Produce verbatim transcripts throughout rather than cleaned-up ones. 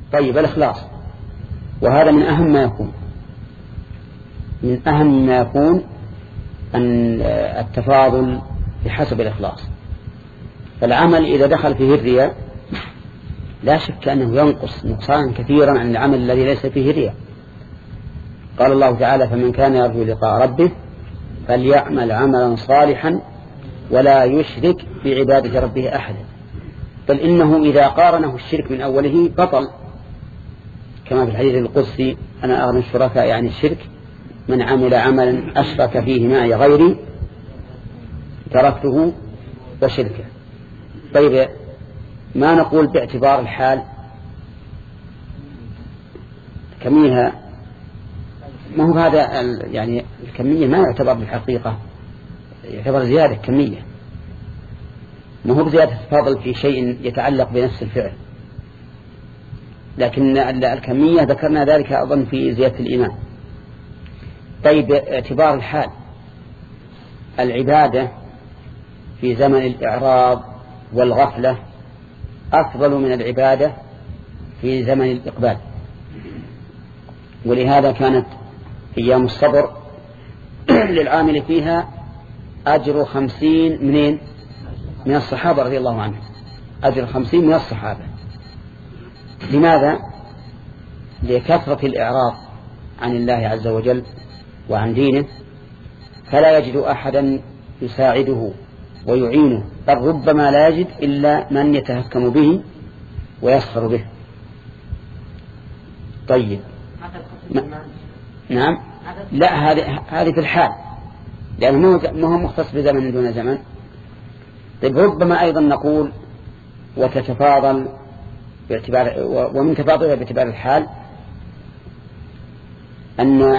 طيب الإخلاص، وهذا من أهم ما يكون من أهم ما يكون أن التفاضل بحسب الإخلاص. فالعمل إذا دخل فيه الرياء لا شك أنه ينقص نقصانا كثيرا عن العمل الذي ليس فيه رياء. قال الله تعالى: فمن كان يرجو لقاء ربه فليعمل عملا صالحا ولا يشرك بعبادة ربه أحدا. بل إنه إذا قارنه الشرك من أوله بطل، كما في الحديث القدسي: أنا أغنى الشركاء يعني الشرك، من عمل عملا أشرك فيه معي غيري تركته وشركه. طيب ما نقول باعتبار الحال كميها؟ ما هو هذا يعني الكمية ما يعتبر بالحقيقة، يعتبر زيادة كمية، ما هو بزيادة تفاضل في شيء يتعلق بنفس الفعل، لكن الكمية ذكرنا ذلك أظن في زيادة الإيمان. طيب اعتبار الحال، العبادة في زمن الإعراض والغفلة أفضل من العبادة في زمن الإقبال، ولهذا كانت أيام الصبر للعامل فيها أجر خمسين منين من الصحابة رضي الله عنهم، أجر خمسين من الصحابة. لماذا؟ لكثرة الإعراض عن الله عز وجل وعن دينه، فلا يجد أحدا يساعده ويعينه، بل ربما لا يجد إلا من يتهكم به ويسخر به. طيب ما... نعم، لا هذه هذه في الحال، لأنه ما هو مختص بزمن دون زمن. طيب ربما أيضا نقول وتتفاضل باعتبار، ومن تفاضلها باعتبار الحال أن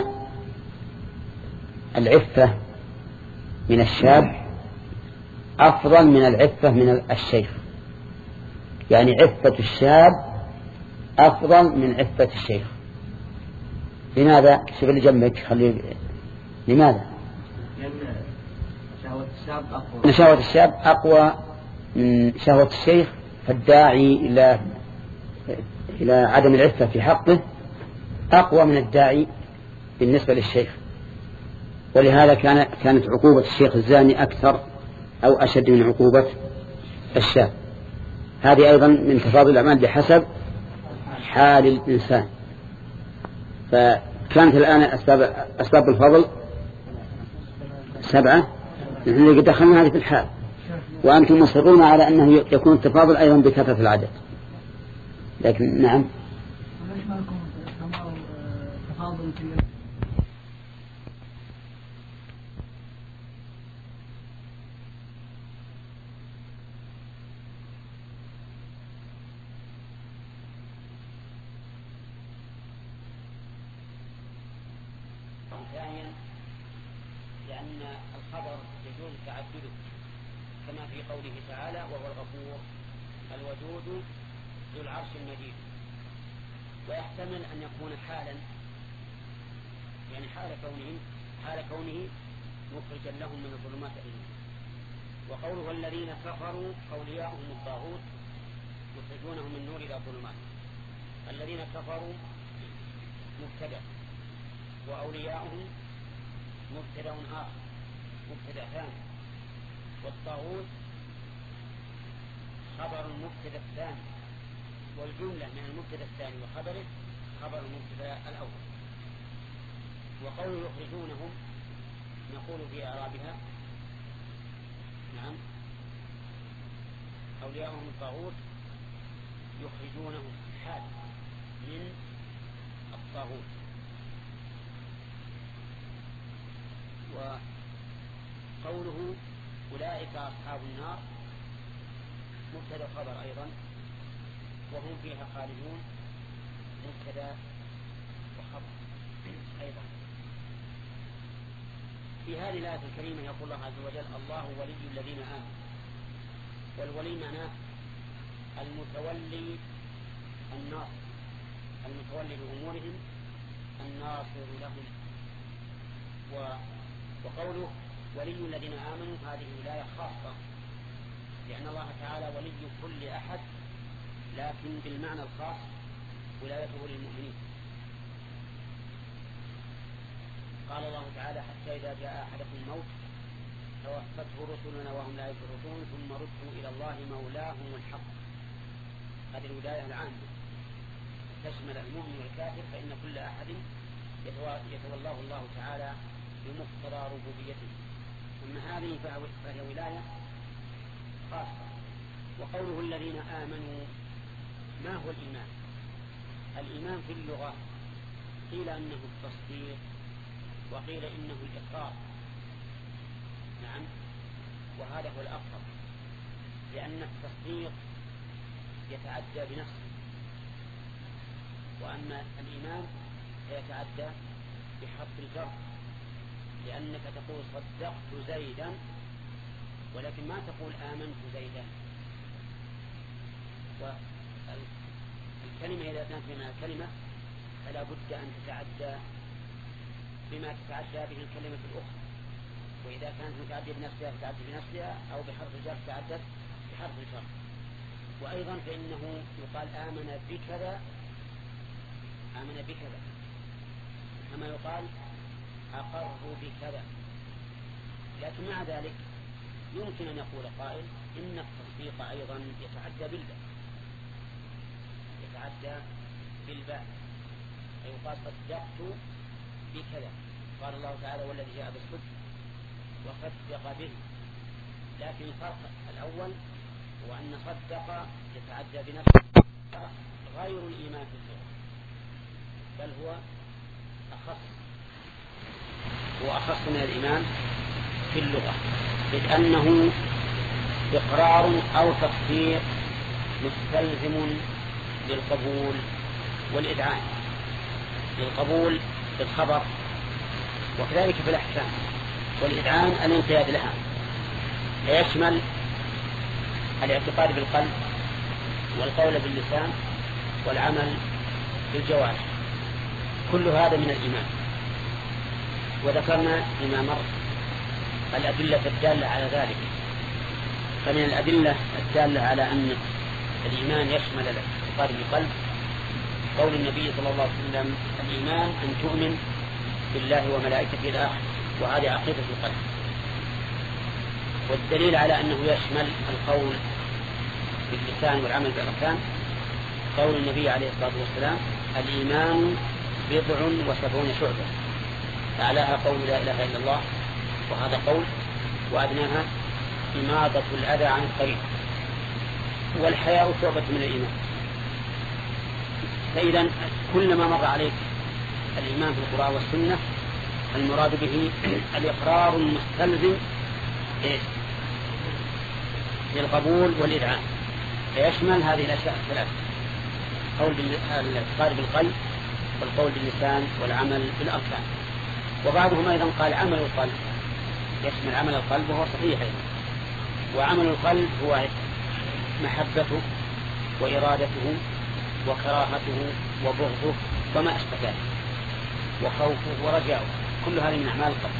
العفة من الشاب أفضل من العفة من الشيخ، يعني عفة الشاب أفضل من عفة الشيخ. لماذا؟ شوف اللي جنبك خليه. لماذا؟ لأن شهوة الشاب أقوى نشاوة الشاب أقوى من شهوة الشيخ، فالداعي إلى إلى عدم العفة في حقه أقوى من الداعي بالنسبة للشيخ. ولهذا كان كانت عقوبة الشيخ الزاني أكثر أو أشد من عقوبة الشاب. هذه أيضا من تفاضل الأعمال بحسب حال الإنسان. فكانت الآن أسباب, أسباب الفضل سبعة، نحن دخلنا هذه في الحال، وأنتم مصرون على أنه يكون التفاضل أيضا بكثرة العدد. لكن نعم ثانيا لأن الخبر يجوز تعدده كما في قوله تعالى: وهو الغفور الودود ذو العرش المجيد. ويحتمل أن يكون حالا، يعني حال كونه حال كونه مخرجا لهم من الظلمات إليه. وقوله الذين كفروا أولياؤهم الطاغوت يخرجونهم من النور إلى الظلمات. الذين كفروا مبتدأ، وأولياؤهم مبتدأ آخر مبتدأ ثاني، والطاغوت خبر المبتدأ الثاني، والجملة من المبتدأ الثاني وخبره خبر المبتدأ الأول. وقول يخرجونهم نقول في إعرابها: نعم أولياؤهم الطاغوت يخرجونهم حال من الطاغوت. وقوله أولئك أصحاب النار مبتدأ خبر أيضا، وهم فيها خالدون مبتدأ وخبر أيضا. في هذه الآية الكريمة يقول الله عز وجل: الله ولي الذين آمنوا. والولي معناه المتولي الناصر، المتولي بأمورهم الناصر لهم. وقوله ولي الذين آمنوا هذه ولاية خاصة، لأن الله تعالى ولي كل أحد، لكن بالمعنى الخاص ولايته للمؤمنين. قال الله تعالى: حتى إذا جاء أحدكم الموت توفته رسلنا وهم لا يفرطون ثم ردوا إلى الله مولاهم الحق. هذه الولاية العامة تشمل المؤمن والكافر، فإن كل أحد يتولاه الله تعالى بمقتضى ربوبيته. أما هذه فهي ولاية خاصة. وقوله الذين آمنوا، ما هو الإيمان؟ الإيمان في اللغة قيل أنه التصديق وقيل إنه الإقرار. نعم، وهذا هو الأقرب، لأن التصديق يتعدى بنفسه، وأما الإيمان يتعدى بحرف الجر، لأنك تقول صدقت زيدا ولكن ما تقول آمنت زيدا. والكلمة إذا كانت من الكلمة فلا بد أن تتعدى بما تتعدى به الكلمة الأخرى، وإذا كانت متعدية بنفسها تتعدى بنفسها أو بحرف الجر تتعدى بحرف الجر. وأيضا فإنه يقال آمن بكذا آمن بكذا كما يقال أقر بكذا. لكن مع ذلك يمكن أن يقول قائل إن التصديق أيضا يتعدى بالباء يتعدى بالباء فيقال صدقت بكذا. قال الله تعالى: والذي جاء بالصدق وصدق به. لكن الفرق الأول هو أن صدق يتعدى بنفسه غير الإيمان في اللغة، بل هو أخص هو أخص من الإيمان في اللغة، إذ أنه إقرار أو تصديق مستلزم للقبول والإذعان، للقبول بالخبر وكذلك في الأحكام، والإذعان الانقياد لها، فيشمل الاعتقاد بالقلب والقول باللسان والعمل بالجوارح، كل هذا من الإيمان. وذكرنا فيما مر الأدلة الدالة على ذلك. فمن الأدلة الدالة على أن الإيمان يشمل الاعتقاد بالقلب قول النبي صلى الله عليه وسلم: الإيمان أن تؤمن بالله وملائكته إلى آخره، وهذه عقيدة القلب. والدليل على أنه يشمل القول باللسان والعمل بالأركان قول النبي عليه الصلاة والسلام: الإيمان بضع وسبعون شعبة، أعلاها قول لا إله إلا الله، وهذا قول، وأدناها إماطة الأذى عن الطريق، والحياء شعبة من الإيمان. فإذا كلما مر عليك الإيمان في القرآن والسنة المراد به الإقرار المستلزم للقبول والإذعان، فيشمل هذه الأشياء الثلاث: قول الاعتقاد بالقلب والقول باللسان والعمل بالأركان. وبعضهم أيضا قال عمل القلب يشمل عمل القلب، وهو صحيح أيضا. وعمل القلب هو محبته وإرادته وكراهته وبغضه وما أشبه ذلك، وخوفه ورجاؤه، كل هذه من أعمال القلب.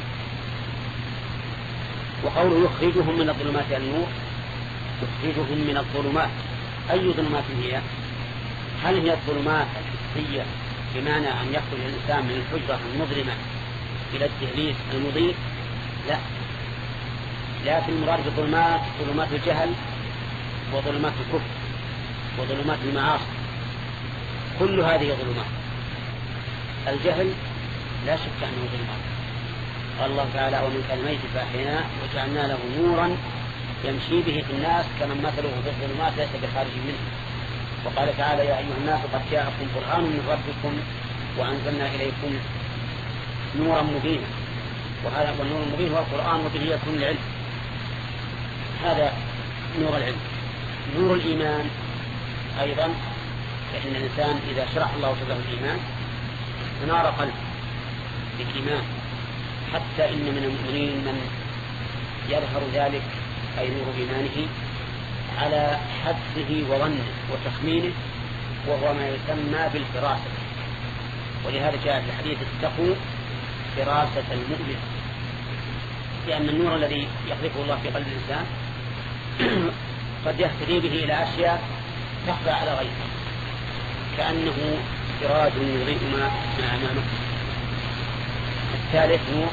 وقوله يخرجهم من الظلمات إلى النور، يخرجهم من الظلمات، أي ظلمات هي؟ هل هي الظلمات الحسية بمعنى أن يخرج الإنسان من الحجرة المظلمة إلى الدهليز المضيء؟ لا، لكن المراد بالظلمات ظلمات الجهل وظلمات الكفر وظلمات المعاصي، كل هذه ظلمات. الجهل لا شك أنه ظلمات. قال الله تعالى: ومن كان ميت فأحييناه وجعلنا له نورا يمشي به في الناس كمن مثله في الظلمات ليس بخارج منه. وقال تعالى: يا أيها الناس قد جاءكم برهان من ربكم وأنزلنا إليكم نورا مبينا. وهذا والنور المبين هو القرآن، وبه يكون العلم. هذا نور العلم. نور الإيمان أيضا، فإن الإنسان إذا شرح الله صدره الإيمان نار قلبه بالإيمان، حتى إن من المؤمنين من يظهر ذلك أي نور إيمانه على حدسه وظنه وتخمينه، وهو ما يسمى بالفراسة. ولهذا جاء في الحديث: اتقوا فراسة المؤمن، لأن النور الذي يقذفه الله في قلب الإنسان قد يهتدي به إلى أشياء تخفى على غيره، كأنه سراج يضيء ما أمامه. الثالث نور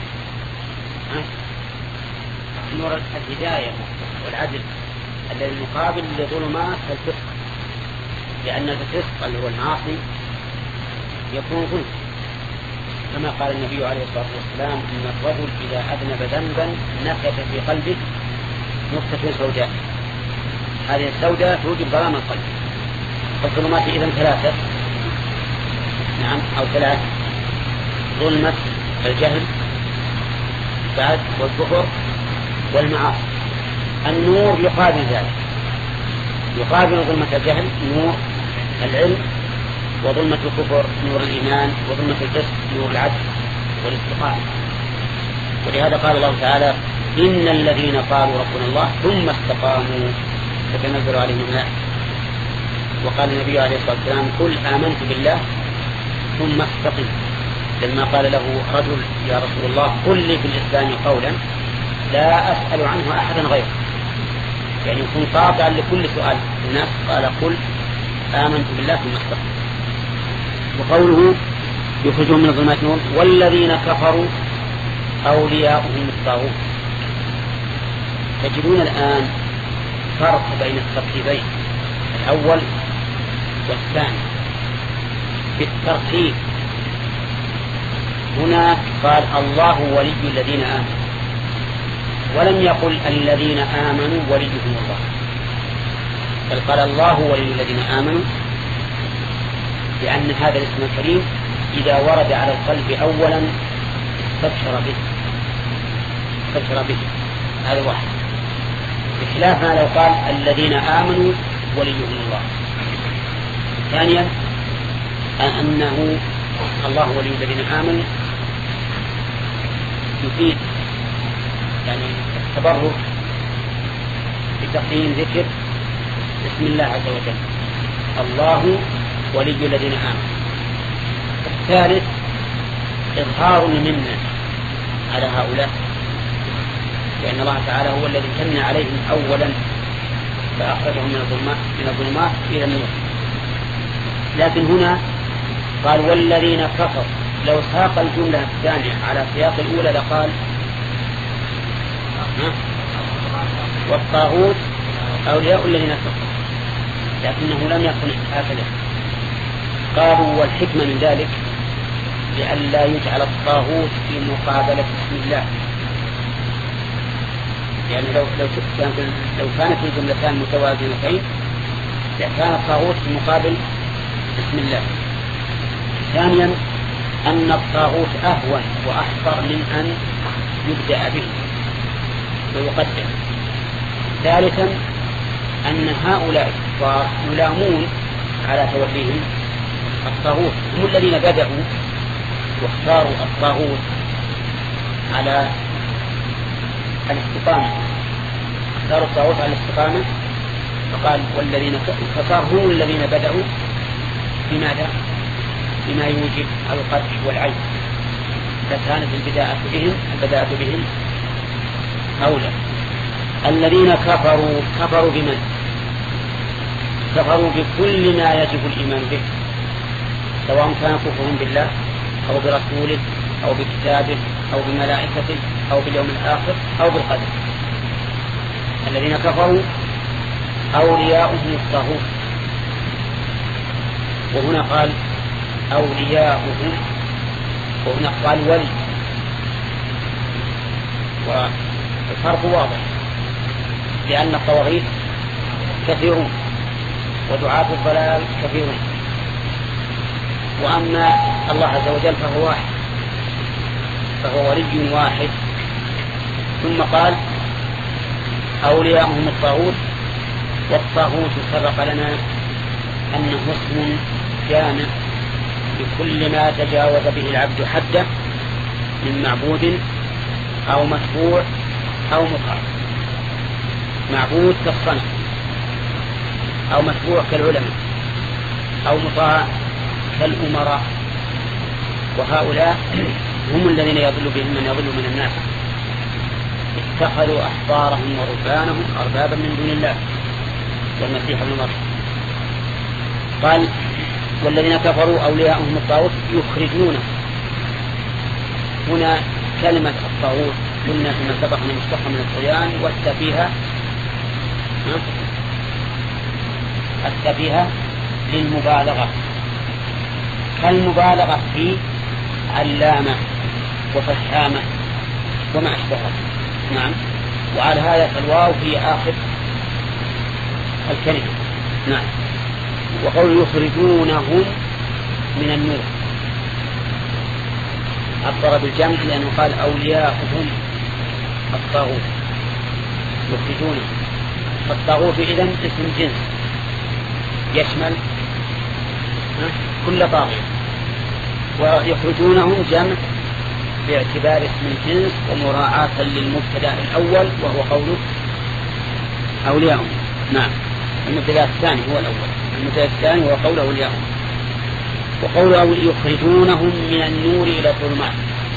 نور الهداية والعدل الذي مقابل لظلمات الفسق، لأن الفسق اللي هو المعاصي يكون ظلم، كما قال النبي عليه الصلاة والسلام إن الرجل إذا أذنب ذنبا نكت في قلبه نكتة سوداء، هذه السوداء توجب ظلام القلب. الظلمات إذن ثلاثة، نعم أو ثلاث: ظلمة الجهل بعد والكفر والمعاصي. النور يقابل ذلك، يقابل ظلمة الجهل نور العلم، وظلمة الكفر نور الإيمان، وظلمة الفسق نور العدل والاستقامة. ولهذا قال الله تعالى إن الذين قالوا ربنا الله ثم استقاموا تتنزل عليهم الملائكة. وقال النبي عليه الصلاة والسلام قل آمنت بالله ثم استقم، لما قال له رجل يا رسول الله قل لي في الإسلام قولا لا أسأل عنه أحدا غيره، يعني يكون قاطعا لكل سؤال الناس، قال قل آمنت بالله ثم استقم. وقوله يخرجون من الظلمات نور والذين كفروا أولياؤهم الطاغوت. تجدون الآن فرق بين الترتيبين الأول والثاني في الترتيب. هنا قال الله ولي الذين آمنوا، ولم يقل الذين آمنوا وليهم الله، بل قال الله ولي الذين آمنوا، لأن هذا الاسم الكريم إذا ورد على القلب أولا استبشر به استبشر به هذا واحد، بخلاف ما لو قال الذين آمنوا وليهم الله. ثانيا أنه الله ولي الذين آمنوا يفيد يعني التبرك بتقديم ذكر بسم الله عز وجل، الله ولي الذين آمنوا. الثالث إظهار المنة على هؤلاء، لأن الله تعالى هو الذي امتن عليهم أولا فأخرجهم من الظلمات من الظلمات إلى النور. لكن هنا قال والذين كفروا، لو ساق الجملة الثانية على سياق الأولى لقال والطاغوت أولياء الذين كفروا، لكنه لم يكن هكذا. قالوا والحكمة من ذلك لئلا يجعل الطاغوت في مقابلة بسم الله، يعني لو لو لو كانت الجملتان متوازنتين لكان الطاغوت في مقابل بسم الله. ثانيا أن الطاغوت أهون وأحقر من أن يبدأ به ويقدم. ثالثا أن هؤلاء الكفار يلامون على توليهم الطاغوت، هم الذين بدأوا واختاروا الطاغوت على الاستقامة، اختاروا الطاغوت على الاستقامة، فقال والذين كفروا هم الذين بدأوا بماذا؟ بما يوجب القدح والعيب، فكانت البداءة بهم البداءة بهم أولى. الذين كفروا كفروا بمن؟ كفروا بكل ما يجب الإيمان به، سواء كان كفرهم بالله أو برسوله أو بكتابه أو بملائكته أو باليوم الآخر أو بالقدر. الذين كفروا أولياؤهم الطاغوت، وهنا قال أولياؤهم وهنا قال ولي، والفرق واضح لأن الطواغيت كثيرون ودعاة الضلال كثيرون، وأما الله عز وجل فهو واحد، فهو ولي واحد. ثم قال أولياؤهم الطاغوت، والطاغوت سبق لنا أنه اسم جامع بكل ما تجاوز به العبد حده من معبود أو متبوع أو مطاع. معبود كالصنم، أو متبوع كالعلماء، أو مطاع كالأمراء، وهؤلاء هم الذين يضل بهم من يضل من الناس، اتخذوا أحبارهم ورهبانهم أربابا من دون الله والمسيح ابن مريم. قال والذين كفروا أولياءهم الطاغوت يخرجونه. هنا كلمة الطاغوت قلنا فيما سبق أن مشتقة من الطغيان، والسفيهة السفيهة للمبالغة، كالمبالغة في علامة وفهامة وما أشبهها. نعم. وعلى هذا فالواو في آخر الكلمة. نعم. وقول يخرجونهم من النور عبر بالجمع لأنه قال أولياءهم الطاغوت يخرجونهم. فالطاغوت إذن اسم جنس يشمل كل طاغوت، ويخرجونهم جمع باعتبار اسم الجنس ومراعاة للمبتدأ الأول وهو قوله أولياءهم. نعم. المبتدأ الثاني هو الأول، المبتدأ الثاني هو قوله أولياءهم. وقوله يخرجونهم من النور إلى الظلمات،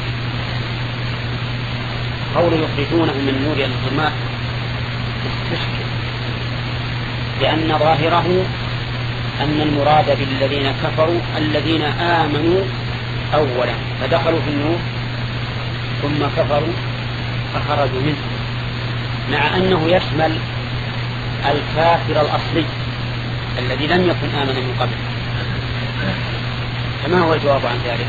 قوله يخرجونهم من النور إلى الظلمات استشكل، لأن ظاهره أن المراد بالذين كفروا الذين آمنوا أولا فدخلوا في النور ثم كفروا فخرجوا منه، مع أنه يشمل الكافر الأصلي الذي لم يكن آمنا من قبل. فما هو الجواب عن ذلك؟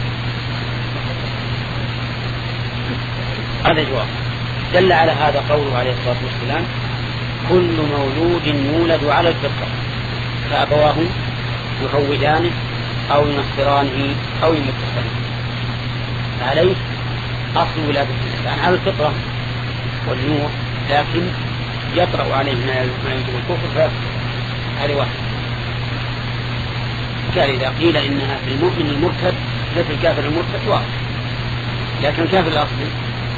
هذا جواب دل على هذا قوله عليه الصلاة والسلام كل مولود يولد على الفطرة فأبواه يهودانه أو ينصرانه أو يمجسانه. عليه أصل ولادة الإنسان على الفطرة والنور، لكن يطرأ عليه ما يجب الكفر فيكفر. هذه واحد. قال إذا قيل إنها في المؤمن المرتد مثل الكافر المرتد واحد، لكن الكافر الأصلي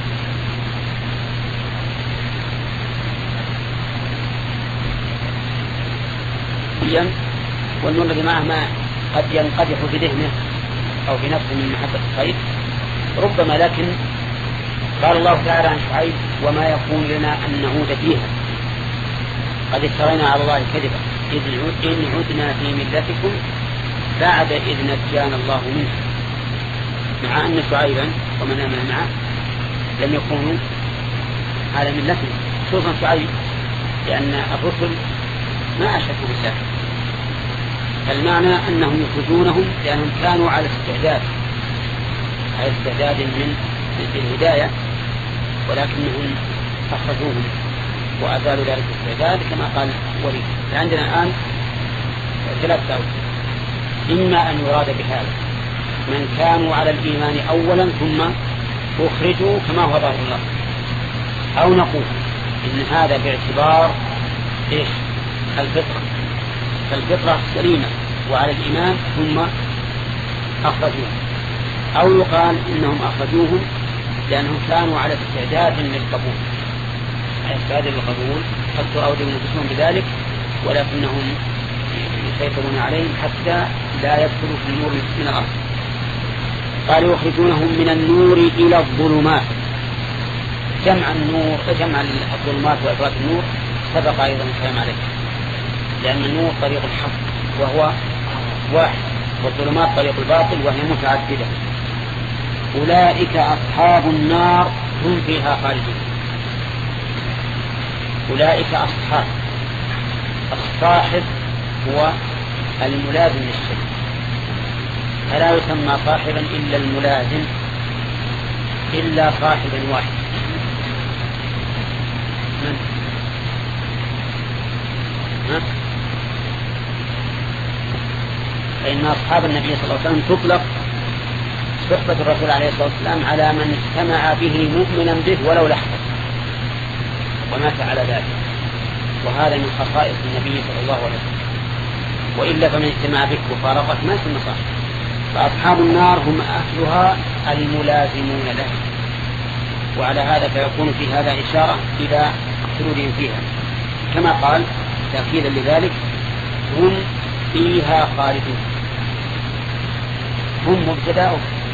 والنور الذي معه ما قد ينقدح في ذهنه أو في نفسه من محبة الخير ربما، لكن قال الله تعالى عن شعيب وما يكون لنا أن نعود فيها قد افترينا على الله كذبا إن عدنا في ملتكم بعد إذ نجانا الله منه، مع أن شعيبا ومن آمن معه لم يكونوا على ملتهم، خصوصا شعيب لأن الرسل ما أشركوا بالله. فالمعنى أنهم يخرجونهم لأنهم كانوا على استعداد على استعداد من الهداية، ولكنهم أخرجوهم وأزالوا ذلك الاستعداد كما قال وليد. عندنا الآن ثلاث دعوة، إما أن يراد بهذا من كانوا على الإيمان أولا ثم أخرجوا كما هو ظاهر الله، أو نقول إن هذا باعتبار إيش الفطرة، فالفطرة سليمة وعلى الإيمان ثم أخرجوهم، أو يقال إنهم أخرجوهم لأنهم كانوا على استعداد للقبول، على استعداد للقبول قد تراودوا نفسهم بذلك ولكنهم يسيطرون عليهم حتى لا يدخلوا في النور من الأرض. قال يخرجونهم من النور إلى الظلمات. جمع النور جمع الظلمات وإفراد النور سبق أيضا الكلام عليه، لأن النور طريق الحق وهو واحد، والظلمات طريق الباطل وهي متعددة. أولئك أصحاب النار هم فيها خالدون. أولئك أصحاب، الصاحب هو الملازم للشيء، فلا يسمى صاحبا إلا الملازم إلا صاحبا واحد. من؟ ها؟ فإن أصحاب النبي صلى الله عليه وسلم تطلق صحبة الرسول عليه الصلاة والسلام على من اجتمع به مؤمنا به ولو لحظة ومات على ذلك، وهذا من خصائص النبي صلى الله عليه وسلم، وإلا فمن اجتمع بك وفارقت ما يسمى صاحب. فأصحاب النار هم أهلها الملازمون له، وعلى هذا فيكون في هذا إشارة إلى خلودهم فيها، كما قال تأكيدا لذلك هم فيها خالدون. هم مبتدأ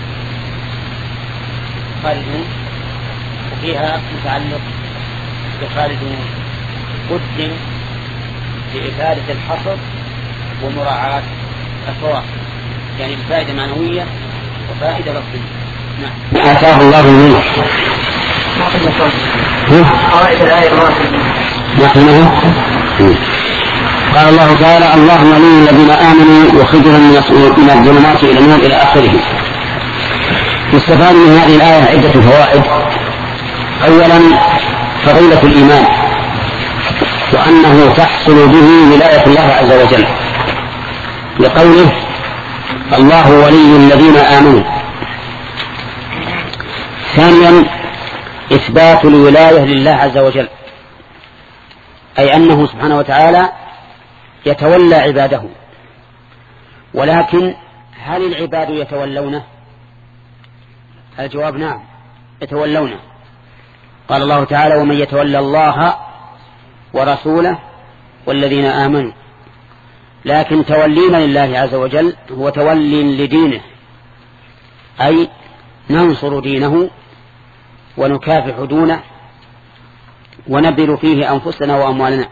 خالدون وفيها متعلق بخالدون، قدم لإفادة الحصر ومراعاة الفواصل، يعني فائدة معنوية وفائدة لفظية. نعم. آتاه الله الملك. قواعد الآية ما قال الله تعالى: الله ولي الذين آمنوا يخرجهم من الظلمات إلى النور إلى آخره. يستفاد من هذه الآية عدة فوائد. أولا فضيلة الإيمان، وأنه تحصل به ولاية الله عز وجل، لقوله: الله ولي الذين آمنوا. ثانيا إثبات الولاية لله عز وجل، أي أنه سبحانه وتعالى يتولى عباده. ولكن هل العباد يتولونه؟ الجواب نعم، يتولونه. قال الله تعالى: ومن يتولى الله ورسوله والذين آمنوا. لكن تولينا لله عز وجل هو تولي لدينه، أي ننصر دينه ونكافح دونه ونبذل فيه أنفسنا وأموالنا.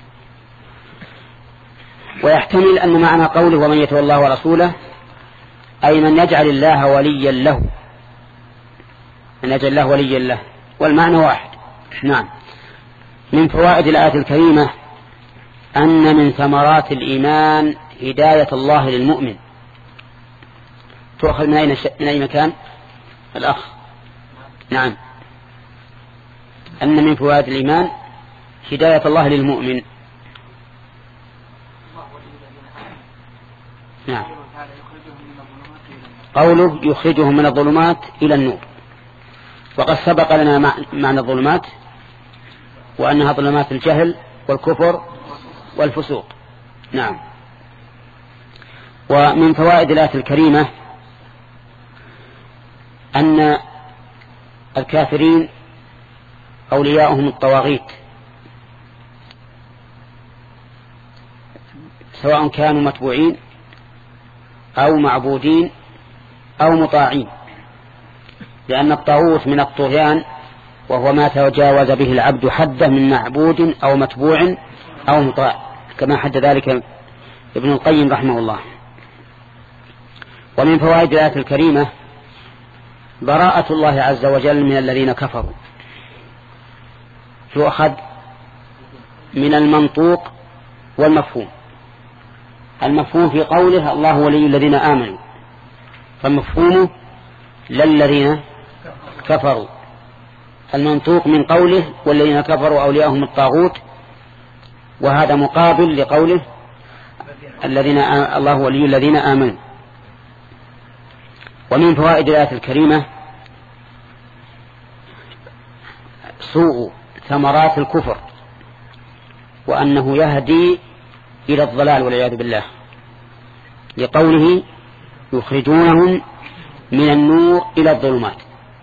ويحتمل أن معنى قوله ومن يتولى الله ورسوله أي من يجعل الله وليا له، من يجعل الله وليا له، والمعنى واحد. نعم. من فوائد الآية الكريمة أن من ثمرات الإيمان هداية الله للمؤمن. تؤخذ من أين, من أي مكان؟ الأخ. نعم. أن من فوائد الإيمان هداية الله للمؤمن. نعم. قوله يخرجهم من الظلمات إلى النور، وقد سبق لنا معنى الظلمات وأنها ظلمات الجهل والكفر والفسوق. نعم. ومن فوائد الآية الكريمة أن الكافرين أولياؤهم الطواغيت، سواء كانوا متبوعين أو معبودين أو مطاعين، لأن الطاغوت من الطغيان وهو ما تجاوز به العبد حده من معبود أو متبوع أو مطاع، كما حد ذلك ابن القيم رحمه الله. ومن فوائد الآية الكريمة براءة الله عز وجل من الذين كفروا، يؤخذ من المنطوق والمفهوم. المفهوم في قوله الله ولي الذين آمنوا، فمفهومه للذين كفروا. المنطوق من قوله والذين كفروا أولياءهم الطاغوت، وهذا مقابل لقوله الذين آ... الله ولي الذين آمنوا. ومن فوائد الآية الكريمة سوء ثمرات الكفر، وأنه يهدي إلى الضلال والعياذ بالله، لقوله يخرجونهم من النور إلى الظلمات.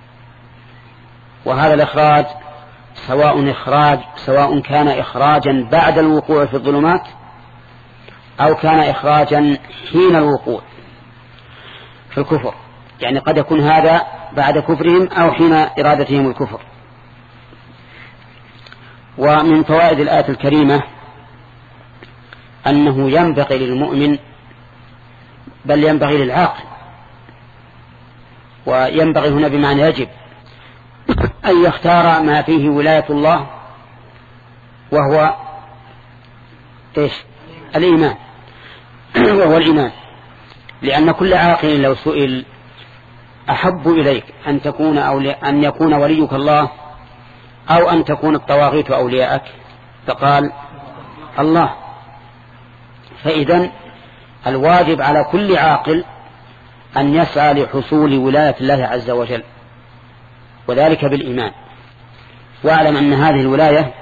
وهذا الإخراج سواء إخراج سواء كان إخراجا بعد الوقوع في الظلمات أو كان إخراجا حين الوقوع في الكفر، يعني قد يكون هذا بعد كفرهم أو حين إرادتهم الكفر. ومن فوائد الآية الكريمة أنه ينبغي للمؤمن، بل ينبغي للعاقل، وينبغي هنا بمعنى يجب، أن يختار ما فيه ولاية الله، وهو إيش؟ الإيمان، وهو الإيمان. لأن كل عاقل لو سئل أحب إليك أن تكون أولي... أن يكون وليك الله أو أن تكون الطواغيت أولياءك، فقال الله. فإذن الواجب على كل عاقل أن يسعى لحصول ولاية الله عز وجل، وذلك بالإيمان. واعلم أن هذه الولاية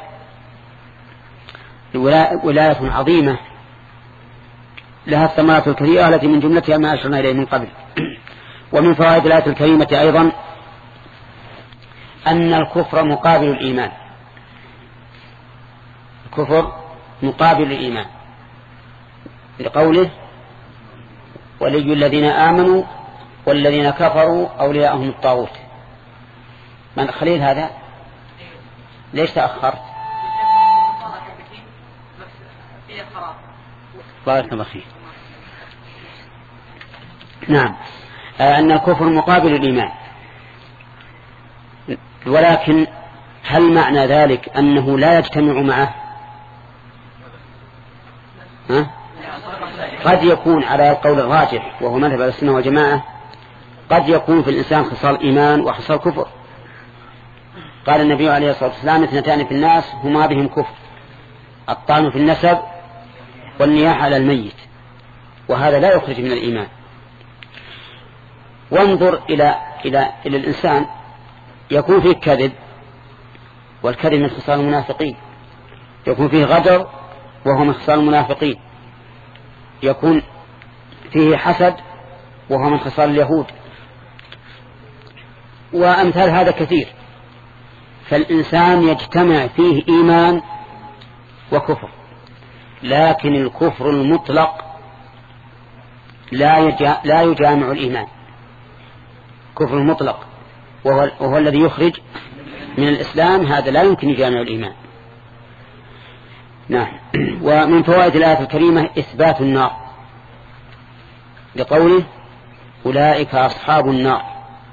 ولاية عظيمة لها الثمرات الكثيرة التي من جملتها ما أشرنا إليه من قبل. ومن فوائد الآية الكريمة أيضا أن الكفر مقابل الإيمان، الكفر مقابل الإيمان، لقوله ولي الذين آمنوا والذين كفروا أولياءهم الطاغوت. من خليل هذا ليش تأخرت؟ بارك الله فيك. نعم أن الكفر مقابل الإيمان، ولكن هل معنى ذلك أنه لا يجتمع معه؟ ها؟ قد يكون على القول الراجح وهو مذهب السنة والجماعة، قد يكون في الإنسان خصال إيمان وخصال كفر. قال النبي عليه الصلاة والسلام اثنتان في الناس هما بهم كفر، الطعن في النسب والنياحة على الميت، وهذا لا يخرج من الإيمان. وانظر إلى, إلى, إلى الإنسان يكون فيه كذب، والكذب من خصال المنافقين، يكون فيه غدر وهو من خصال المنافقين، يكون فيه حسد وهو من خصال اليهود، وأمثال هذا كثير. فالإنسان يجتمع فيه إيمان وكفر، لكن الكفر المطلق لا, يجا لا يجامع الإيمان. كفر المطلق وهو, وهو الذي يخرج من الإسلام، هذا لا يمكن يجامع الإيمان. نعم. ومن فوائد الآية الكريمة إثبات النار لقوله أولئك أصحاب النار،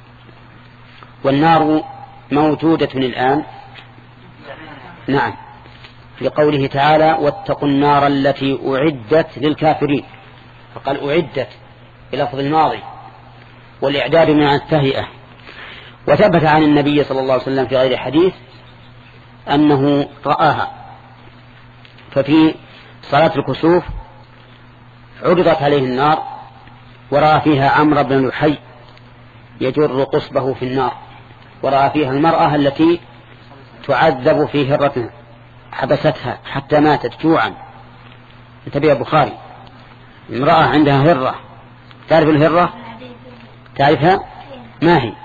والنار موجودة الآن. نعم، لقوله تعالى واتقوا النار التي أعدت للكافرين، فقال أعدت بلفظ الماضي، والإعداد من التهيئة. وثبت عن النبي صلى الله عليه وسلم في غير حديث أنه رآها، ففي صلاة الكسوف عرضت عليه النار ورأى فيها عمرو بن لحي يجر قصبه في النار، ورأى فيها المرأة التي تعذب في هرة حبستها حتى ماتت جوعا. انتبه البخاري، امرأة عندها هرة، تعرف الهرة؟ تعرفها؟ ما هي؟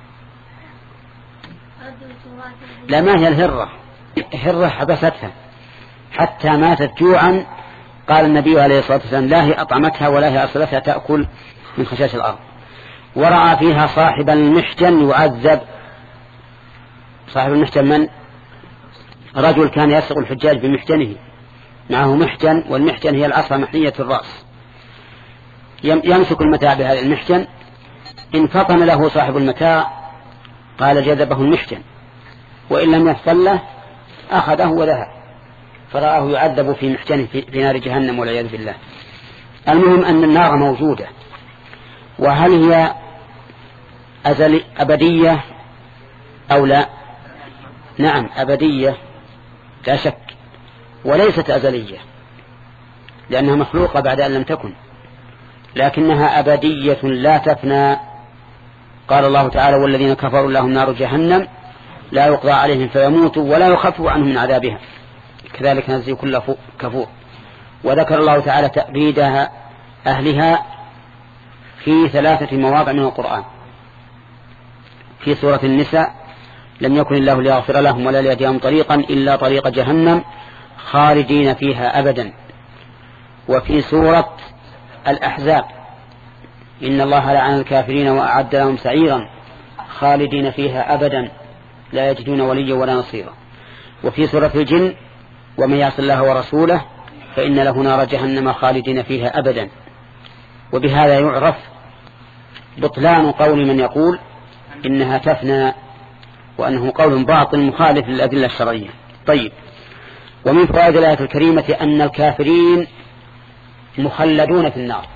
لا، ما هي الهرة؟ هرة حبستها حتى ماتت جوعا. قال النبي عليه الصلاة والسلام لا هي أطعمتها ولا هي أرسلتها تأكل من خشاش الأرض. ورأى فيها صاحب المحجن يعذب. صاحب المحجن من؟ رجل كان يسرق الحجاج بمحجنه، معه محجن، والمحجن هي العصا محنية الرأس، يمسك المتاع بهذا المحجن، إن فطن له صاحب المتاع قال جذبه المحجن، وإن لم يفطن له أخذه وذهب، فرآه يعذب في محجنه في نار جهنم والعياذ بالله. المهم أن النار موجودة، وهل هي أزل أبدية أو لا؟ نعم أبدية لا شك، وليست أزلية لأنها مخلوقة بعد أن لم تكن، لكنها أبدية لا تفنى. قال الله تعالى والذين كفروا لهم نار جهنم لا يقضى عليهم فيموتوا ولا يخفف عنهم من عذابها كذلك نجزي كل كفور. وذكر الله تعالى تأبيدها أهلها في ثلاثة مواضع من القرآن. في سورة النساء لم يكن الله ليغفر لهم ولا ليهديهم طريقا إلا طريق جهنم خالدين فيها أبدا. وفي سورة الأحزاب إن الله لعن الكافرين وأعد لهم سعيرا خالدين فيها أبدا لا يجدون وليا ولا نصيرا. وفي سورة الجن ومن يعص الله ورسوله فإن له نار جهنم خالدين فيها أبدا. وبهذا يعرف بطلان قول من يقول إنها تفنى، وأنه قول باطل مخالف للأدلة الشرعية. طيب، ومن فوائد الآية الكريمة أن الكافرين مخلدون في النار.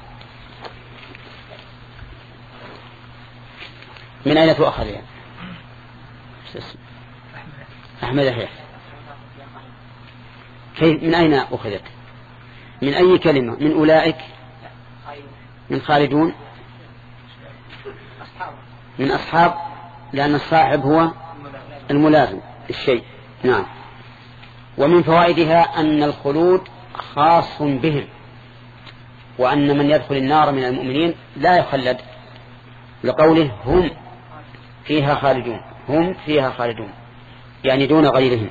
من أين تؤخذ يعني؟ أحمد يحيى، كيف من أين أخذت؟ من أي كلمة؟ من أولئك؟ من خالدون؟ من أصحاب، لأن الصاحب هو الملازم الشيء. نعم. ومن فوائدها أن الخلود خاص بهم، وأن من يدخل النار من المؤمنين لا يخلد، لقوله هم فيها خالدون، هم فيها خالدون يعني دون غيرهم.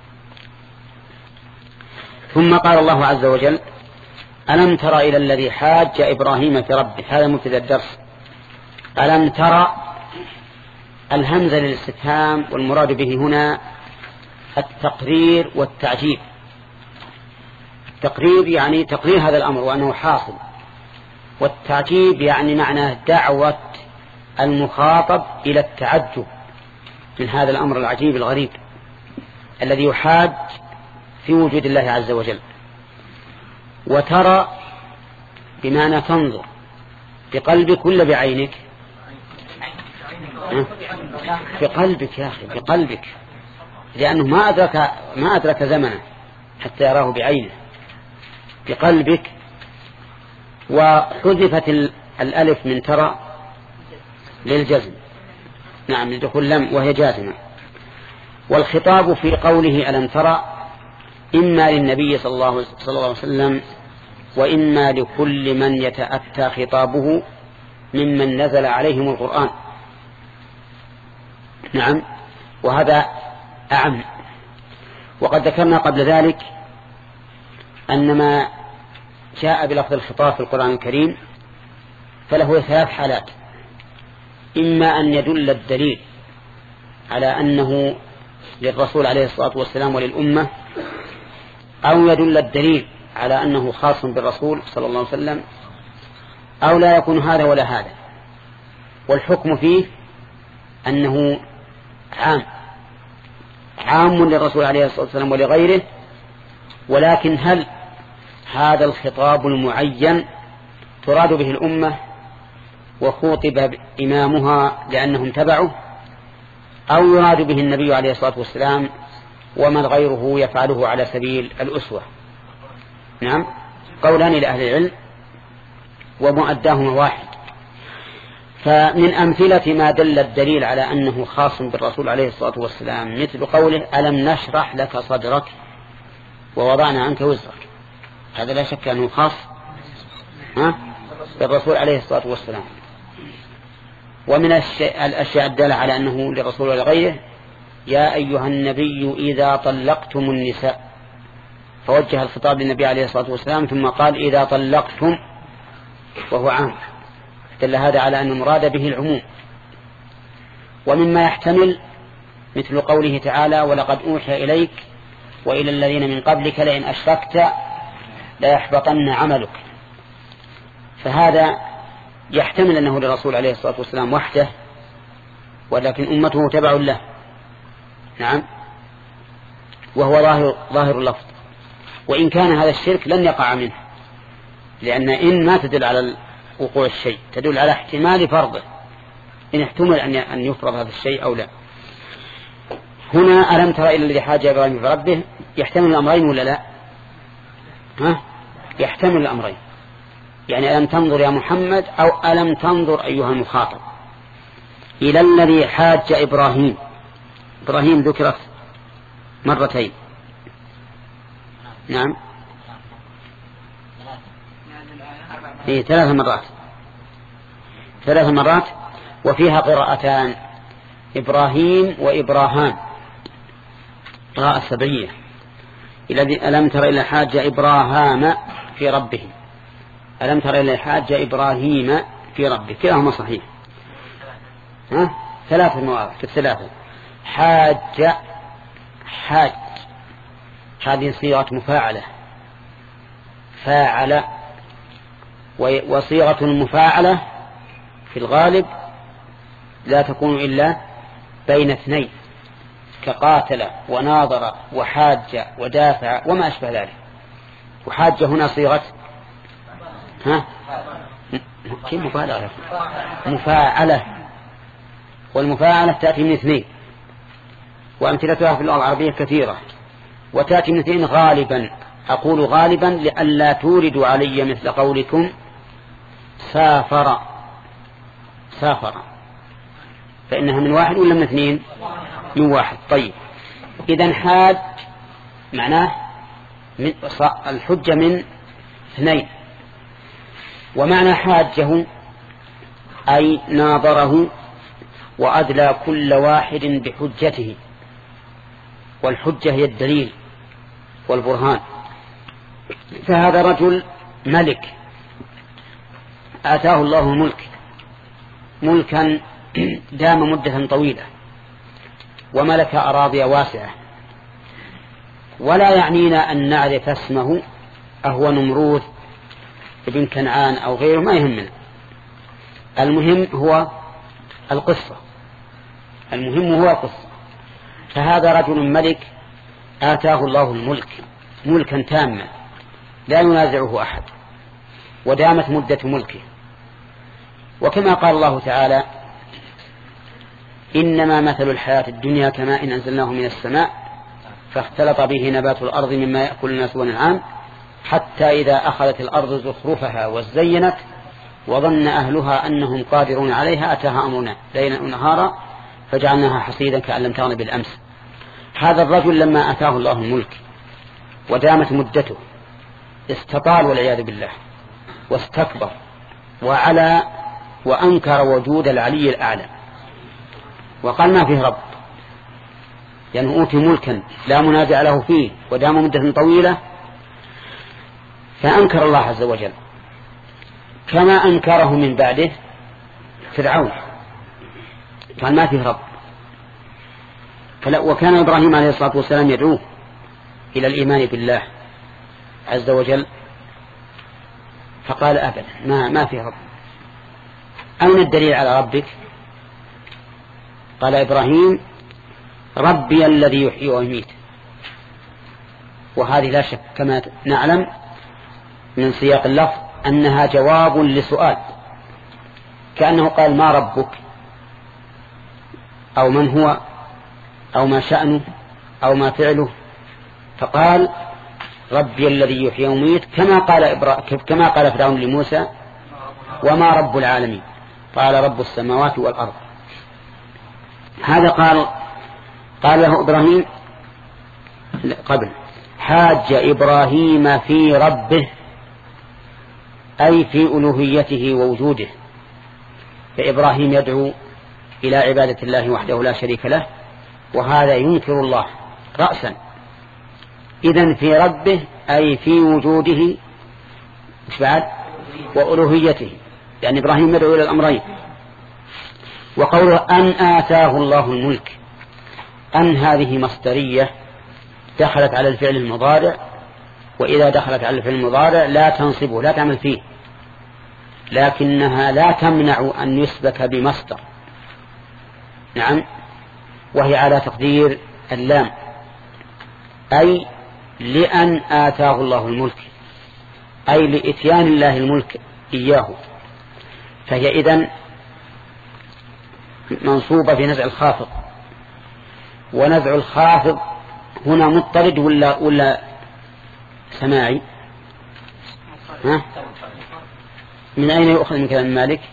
ثم قال الله عز وجل ألم تر إلى الذي حاج إبراهيم في ربه. هذا مبتدأ الدرس. ألم تر، الهمزة للاستفهام، والمراد به هنا التقرير والتعجيب. التقرير يعني تقرير هذا الأمر وأنه حاصل، والتعجيب يعني معناه دعوة المخاطب إلى التعجب من هذا الأمر العجيب الغريب الذي يحاج في وجود الله عز وجل. وترى بمعنى تنظر بقلبك ولا بعينك؟ بقلبك يا أخي، بقلبك، لأنه ما أدرك ما أدرك زمنه حتى يراه بعينه، بقلبك. وحذفت الألف من ترى للجزم، نعم لدخول لم وهي جازمة. والخطاب في قوله ألم ترى إما للنبي صلى الله عليه وسلم وإما لكل من يتأتى خطابه ممن نزل عليهم القرآن، نعم، وهذا أعم. وقد ذكرنا قبل ذلك أن ما جاء بلفظ الخطاب في القرآن الكريم فله ثلاث حالات: إما أن يدل الدليل على أنه للرسول عليه الصلاة والسلام وللأمة، أو يدل الدليل على أنه خاص بالرسول صلى الله عليه وسلم، أو لا يكون هذا ولا هذا. والحكم فيه أنه عام عام للرسول عليه الصلاة والسلام ولغيره. ولكن هل هذا الخطاب المعين تراد به الأمة وخوطب إمامها لأنهم تبعه، أو يراد به النبي عليه الصلاة والسلام ومن غيره يفعله على سبيل الأسوة؟ نعم، قولان لأهل العلم ومؤداهما واحد. فمن أمثلة ما دل الدليل على أنه خاص بالرسول عليه الصلاة والسلام مثل قوله ألم نشرح لك صدرك ووضعنا عنك وزرك، هذا لا شك أنه خاص ها بالرسول عليه الصلاة والسلام. ومن الأشياء الدالة على أنه للرسول ولغيره: يا أيها النبي إذا طلقتم النساء، فوجه الخطاب للنبي عليه الصلاة والسلام ثم قال إذا طلقتم، وهو عام، دل هذا على أن المراد به العموم. ومما يحتمل مثل قوله تعالى ولقد أوحي إليك وإلى الذين من قبلك لئن أشركت ليحبطن عملك، فهذا يحتمل أنه للرسول عليه الصلاة والسلام وحده ولكن أمته تبع له، نعم، وهو ظاهر, ظاهر اللفظ. وإن كان هذا الشرك لن يقع منه، لأن إن ما تدل على وقوع الشيء، تدل على احتمال فرضه، إن احتمل أن يفرض هذا الشيء أو لا. هنا ألم تر إلى الذي حاج إبراهيم في ربه يحتمل الأمرين ولا لا؟ ها؟ يحتمل الأمرين، يعني ألم تنظر يا محمد أو ألم تنظر أيها المخاطب إلى الذي حاج إبراهيم. إبراهيم ذكرت مرتين، نعم، إيه ثلاث مرات ثلاث مرات وفيها قراءتان: إبراهيم وإبراهام، قراءة سبعية. الذي ألم تر إلى حاج إبراهام في ربه، ألم تر إلى حاج إبراهيم في ربه، كلاهما صحيح. ها؟ ثلاث مواضع في الثلاثة. حاج حاج هذه صيغة مفاعلة، فاعل، وصيغة المفاعلة في الغالب لا تكون إلا بين اثنين، كقاتل وناظر وحاج ودافع وما أشبه ذلك. وحاج هنا صيغة ها كيف مفاعلة مفاعلة، والمفاعلة تأتي من اثنين، وأمثلتها في اللغة العربية كثيرة، وتأتي من اثنين غالبا. أقول غالبا لئلا توردوا علي مثل قولكم سافر سافر، فإنها من واحد ولا من اثنين؟ من واحد. طيب، إذن حاج معناه من الحجة من اثنين، ومعنى حاجه أي ناظره وأدلى كل واحد بحجته، والحجة هي الدليل والبرهان. فهذا رجل ملك آتاه الله الملك ملكا دام مدة طويلة، وملك أراضي واسعة، ولا يعنينا أن نعرف اسمه أهو نمروذ ابن كنعان أو غيره ما يهمنا، المهم هو القصة، المهم هو القصة. فهذا رجل ملك آتاه الله الملك ملكا تاما لا ينازعه أحد، ودامت مدة ملكه. وكما قال الله تعالى: إنما مثل الحياة الدنيا كماء إن أنزلناه من السماء فاختلط به نبات الأرض مما يأكل الناس والأنعام حتى إذا أخذت الأرض زخرفها وزينت وظن أهلها أنهم قادرون عليها أتاها أمرنا ليلا ونهارا فجعلناها حصيدا كأن لم تغن بالأمس. هذا الرجل لما أتاه الله الملك ودامت مدته استطال والعياذ بالله، واستكبر وعلى وأنكر وجود العلي الأعلى، وقال ما فيه رب، يعني أوتي ملكا لا منازع له فيه ودام مدة طويلة، فأنكر الله عز وجل كما أنكره من بعده فرعون، قال ما فيه رب. وكان إبراهيم عليه الصلاة والسلام يدعوه إلى الإيمان بالله عز وجل، فقال أبدا ما, ما فيه رب. أين الدليل على ربك؟ قال إبراهيم: ربي الذي يحيي ويميت. وهذه لا شك كما نعلم من سياق اللفظ أنها جواب لسؤال، كأنه قال: ما ربك؟ أو من هو؟ أو ما شأنه؟ أو ما فعله؟ فقال: ربي الذي يحيي ويميت، كما قال إبرا... كما قال فرعون لموسى: وما رب العالمين؟ قال: رب السماوات والأرض. هذا قال قال له إبراهيم قبل: حاج إبراهيم في ربه، أي في ألوهيته ووجوده. فإبراهيم يدعو إلى عبادة الله وحده لا شريك له، وهذا ينكر الله رأسا. إذن في ربه أي في وجوده مش بعد وألوهيته، يعني إبراهيم يدعو إلى الأمرين. وقوله أن آتاه الله الملك، أن هذه مصدرية دخلت على الفعل المضارع، وإذا دخلت على الفعل المضارع لا تنصبه لا تعمل فيه، لكنها لا تمنع أن يسبك بمصدر. نعم، وهي على تقدير اللام، أي لأن آتاه الله الملك، أي لإتيان الله الملك إياه. فهي إذن منصوبة في نزع الخافض، ونزع الخافض هنا مضطرد ولا ولا سماعي؟ ها؟ من أين يؤخذ من كلام مالك؟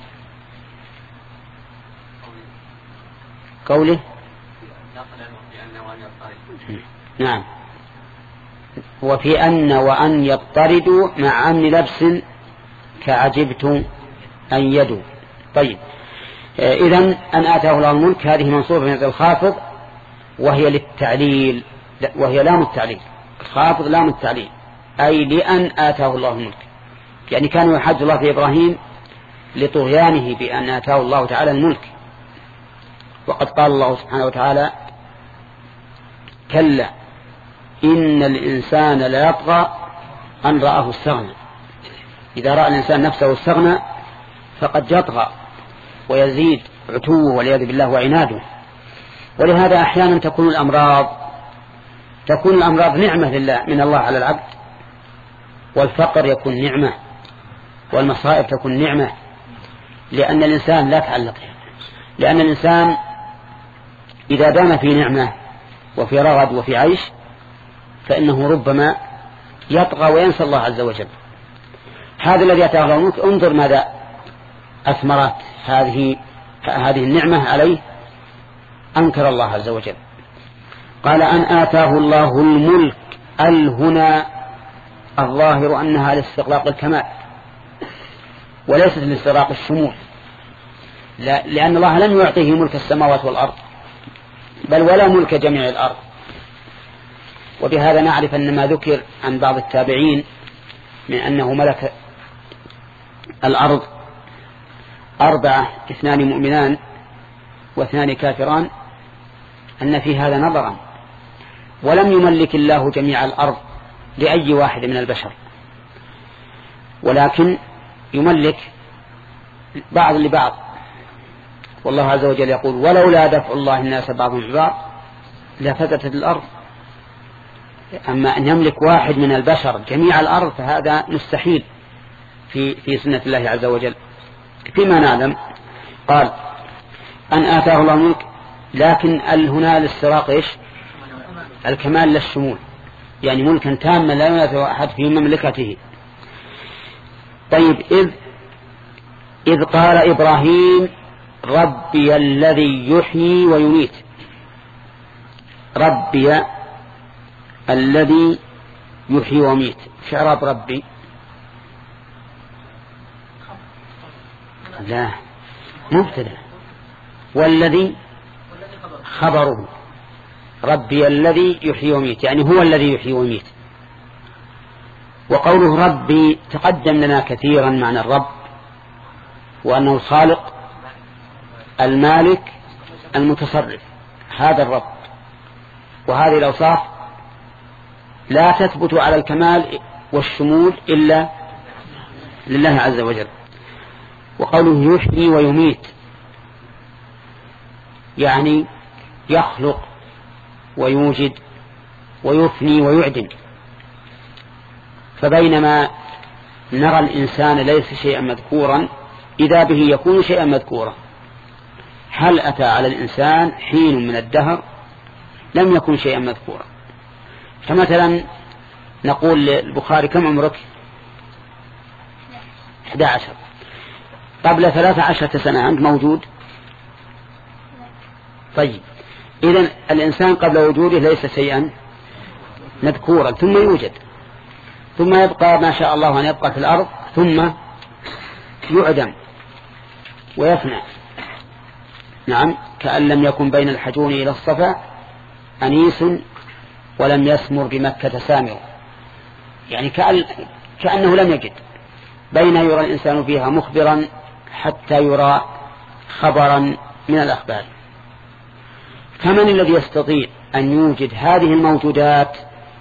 قوله نعم، وفي أن وأن يضطردوا مع أمن لبس كعجبت أن يدوا. طيب، إذن أن آتاه الله الملك هذه منصوبة من الخافض، وهي للتعليل، وهي لام التعليل، الخافض لام التعليل، أي لأن آتاه الله الملك. يعني كان يحج الله في إبراهيم لطغيانه بأن آتاه الله تعالى الملك. وقد قال الله سبحانه وتعالى: كلا إن الإنسان لا يطغى أن رآه استغنى. إذا رأى الإنسان نفسه استغنى فقد يطغى ويزيد عتوه والعياذ بالله وعناده. ولهذا أحيانا تكون الأمراض تكون الأمراض نعمة لله من الله على العبد، والفقر يكون نعمة، والمصائب تكون نعمة، لأن الإنسان لا تعلق، لأن الإنسان إذا دام في نعمة وفي رغد وفي عيش فإنه ربما يطغى وينسى الله عز وجل. هذا الذي أتاه الله الملك، انظر ماذا أثمرت هذه هذه النعمة عليه، أنكر الله عز وجل. قال: أن آتاه الله الملك، الهنا الظاهر أنها لاستغراق الكمال وليست لاستغراق الشمول، لا، لأن الله لم يعطيه ملك السماوات والأرض، بل ولا ملك جميع الأرض. وبهذا نعرف أن ما ذكر عن بعض التابعين من أنه ملك الأرض أربعة، اثنان مؤمنان واثنان كافران، أن في هذا نظرا، ولم يملك الله جميع الأرض لأي واحد من البشر. ولكن يملك بعض لبعض. والله عز وجل يقول ولولا دفع الله الناس بعضهم ببعض لفسدت الأرض. أما أن يملك واحد من البشر جميع الأرض فهذا مستحيل في في سنة الله عز وجل. فيما نعلم قال أن آتاه الله الملك، لكن هنا الاستراق إيش؟ الكمال للشمول، يعني ملكا تاما لا ينازع أحد في مملكته. طيب إذ إذ قال إبراهيم ربي الذي يحيي ويميت، ربي الذي يحيي ويميت، شعراب ربي لا مبتدأ، والذي خبره، ربي الذي يحيي ويميت يعني هو الذي يحيي ويميت. وقوله ربي تقدم لنا كثيرا معنى الرب، وأنه الخالق المالك المتصرف، هذا الرب. وهذه الأوصاف لا تثبت على الكمال والشمول إلا لله عز وجل. وقوله يحيي ويميت يعني يخلق ويوجد ويفني ويعدم. فبينما نرى الإنسان ليس شيئا مذكورا إذا به يكون شيئا مذكورا. هل أتى على الإنسان حين من الدهر لم يكن شيئا مذكورا؟ فمثلا نقول للبخاري كم عمرك؟ أحد عشر. قبل ثلاث عشرة سنة أنت موجود؟ طيب إذن الإنسان قبل وجوده ليس شيئا مذكورا، ثم يوجد، ثم يبقى ما شاء الله أن يبقى في الأرض، ثم يعدم ويفنى. نعم، كأن لم يكن بين الحجون إلى الصفا أنيس ولم يسمر بمكة سامر، يعني كأن كأنه لم يجد. بين يرى الإنسان فيها مخبرا حتى يرى خبرا من الأخبار. فمن الذي يستطيع أن يوجد هذه الموجودات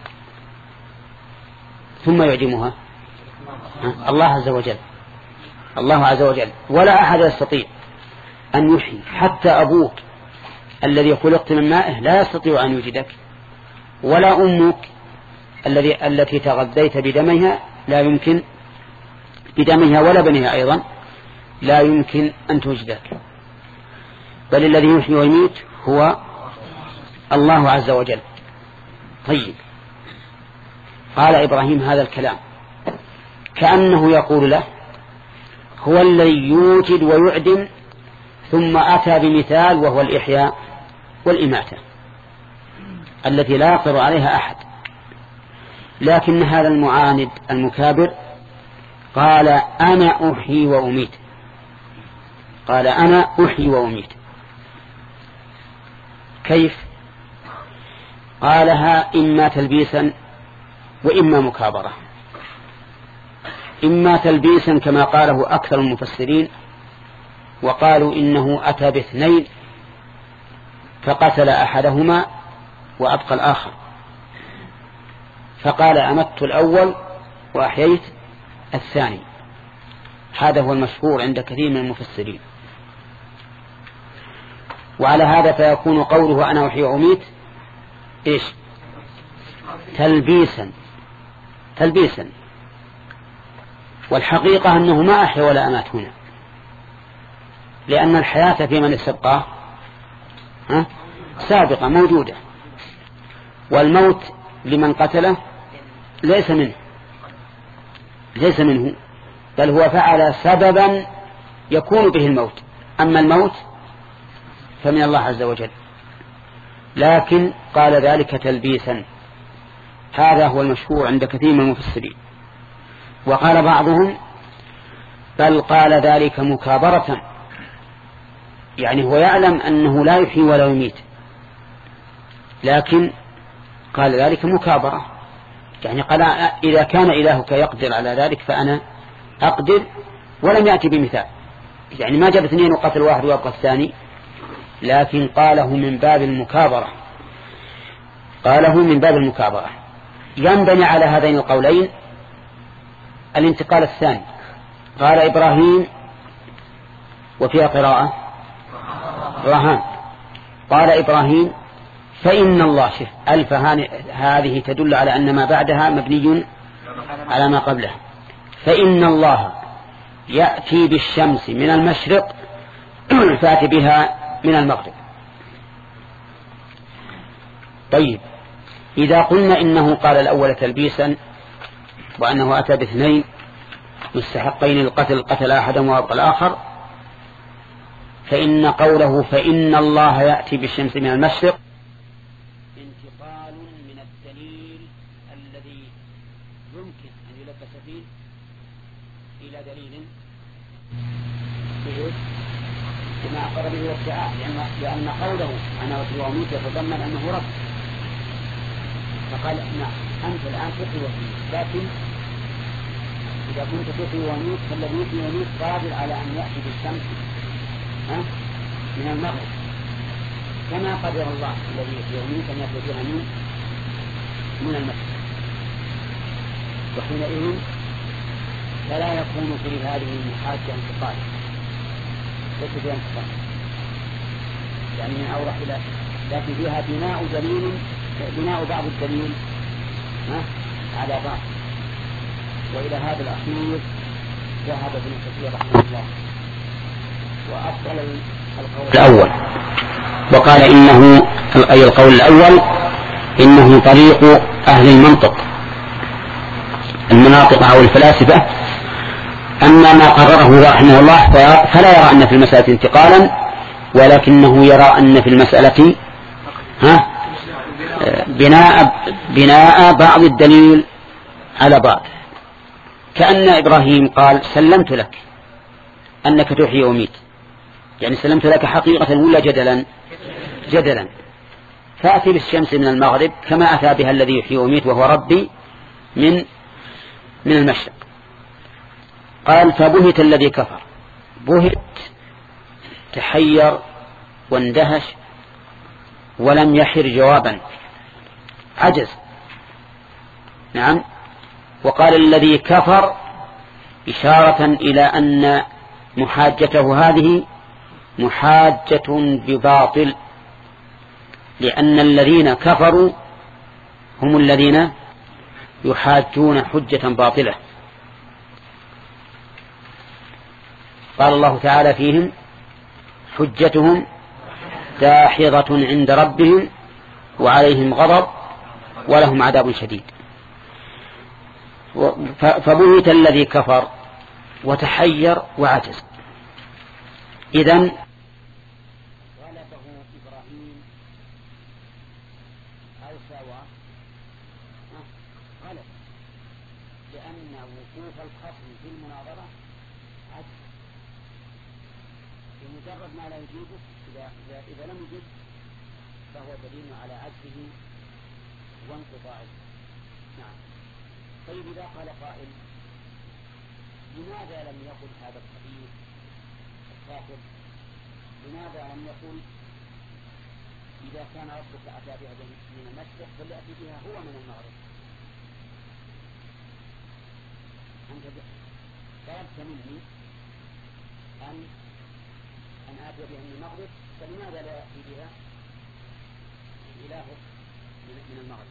ثم يعدمها؟ الله عز وجل، الله عز وجل. ولا أحد يستطيع أن يحيي، حتى أبوك الذي خلقت من مائه لا يستطيع أن يوجدك، ولا أمك الذي التي تغذيت بدمها لا يمكن، بدمها ولا بنها أيضا لا يمكن أن توجدك. بل الذي يحيي ويميت هو الله عز وجل. طيب، قال إبراهيم هذا الكلام كأنه يقول له هو الذي يوجد ويعدم، ثم أتى بمثال وهو الإحياء والإماتة التي لا يقدر عليها أحد. لكن هذا المعاند المكابر قال أنا أحيي وأميت، قال أنا أحيي وأميت. كيف؟ قالها إما تلبيسا وإما مكابرة. إما تلبيسا كما قاله أكثر المفسرين، وقالوا إنه أتى باثنين فقتل أحدهما وأبقى الآخر، فقال أمت الأول وأحييت الثاني. هذا هو المشهور عند كثير من المفسرين. وعلى هذا فيكون قوله أنا أحيي وأميت إيش؟ تلبيسا، تلبيسا. والحقيقة أنه ما أحيا ولا أمات هنا، لأن الحياة في من استبقاه سابقة موجودة، والموت لمن قتله ليس منه، ليس منه، بل هو فعل سببا يكون به الموت. أما الموت فمن الله عز وجل. لكن قال ذلك تلبيسا، هذا هو المشهور عند كثير من المفسرين. وقال بعضهم بل قال ذلك مكابرة، يعني هو يعلم أنه لا يحيي ولا يميت، لكن قال ذلك مكابرة، يعني قال إذا كان إلهك يقدر على ذلك فأنا أقدر، ولم يأتي بمثال، يعني ما جاب اثنين وقتل واحد ويبقى الثاني، لكن قاله من باب المكابرة، قاله من باب المكابرة. ينبني على هذين القولين الانتقال الثاني قال إبراهيم وفيها قراءة رهان قال إبراهيم فإن الله شف ألف هذه تدل على أن ما بعدها مبني على ما قبله فإن الله يأتي بالشمس من المشرق فأتي بها من المغرب. طيب إذا قلنا إنه قال الأول تلبيسا وأنه أتى باثنين مستحقين القتل قتل أحدهم وأبقى الآخر فإن قوله فإن الله يأتي بالشمس من المشرق انتقال من الدليل الذي يمكن أن يلبس فيه إلى دليل بما أقر به الادعاء لأن قوله أنا أحيي وأميت يتضمن أنه رب فقال نعم أنت الآن تحيي وتميت لكن إذا كنت تحيي وأميت فالذي يحيي ويميت قادر على أن يأتي بالشمس من المغرب كما قدر الله الذي يحيي ويميت أن يأتي بها من من المشرق وحينئذ فلا يكون في هذه المحاجة انتقال ليس فيها انتقال يعني من أوضح إلى لكن فيها بناء دليل بناء بعض الدليل على بعض وإلى هذا الأخير ذهب ابن كثير رحمه الله وأفضل القول الأول وقال إنه أي القول الأول إنه طريق أهل المنطق المناطق أو الفلاسفة أما ما قرره رحمه الله فلا يرى أن في المسألة انتقالا ولكنه يرى أن في المسألة ها بناء, بناء بعض الدليل على بعض كأن إبراهيم قال سلمت لك أنك تحيي وميت يعني سلمت لك حقيقة ولا جدلا جدلا فأتي بالشمس من المغرب كما أتى بها الذي يحيي وميت وهو ربي من من المشرق. قال فبهت الذي كفر بهت تحير واندهش ولم يحر جوابا عجز نعم. وقال الذي كفر إشارة إلى أن محاجته هذه محاجة بباطل لأن الذين كفروا هم الذين يحاجون حجة باطلة. قال الله تعالى فيهم حجتهم داحضة عند ربهم وعليهم غضب ولهم عذاب شديد. فبهت الذي كفر وتحير وعجز. إذن غلبه إبراهيم أو سوى غلب لأن وقوف الخصم في المناظرة عجز بمجرد ما لا يجيبه إذا, إذا, إذا لم يجب فهو دليل على عجزه وانقطاعه. نعم. طيب إذا قال قائل لماذا لم يقل هذا الحديث الكافر لماذا لم يقل إذا كان ربك أتى بها من المشرق فليأتي بها هو من المغرب أنت طلبت مني أن أن آتي بها من المغرب فلماذا لا يأتي بها إلهك من المغرب؟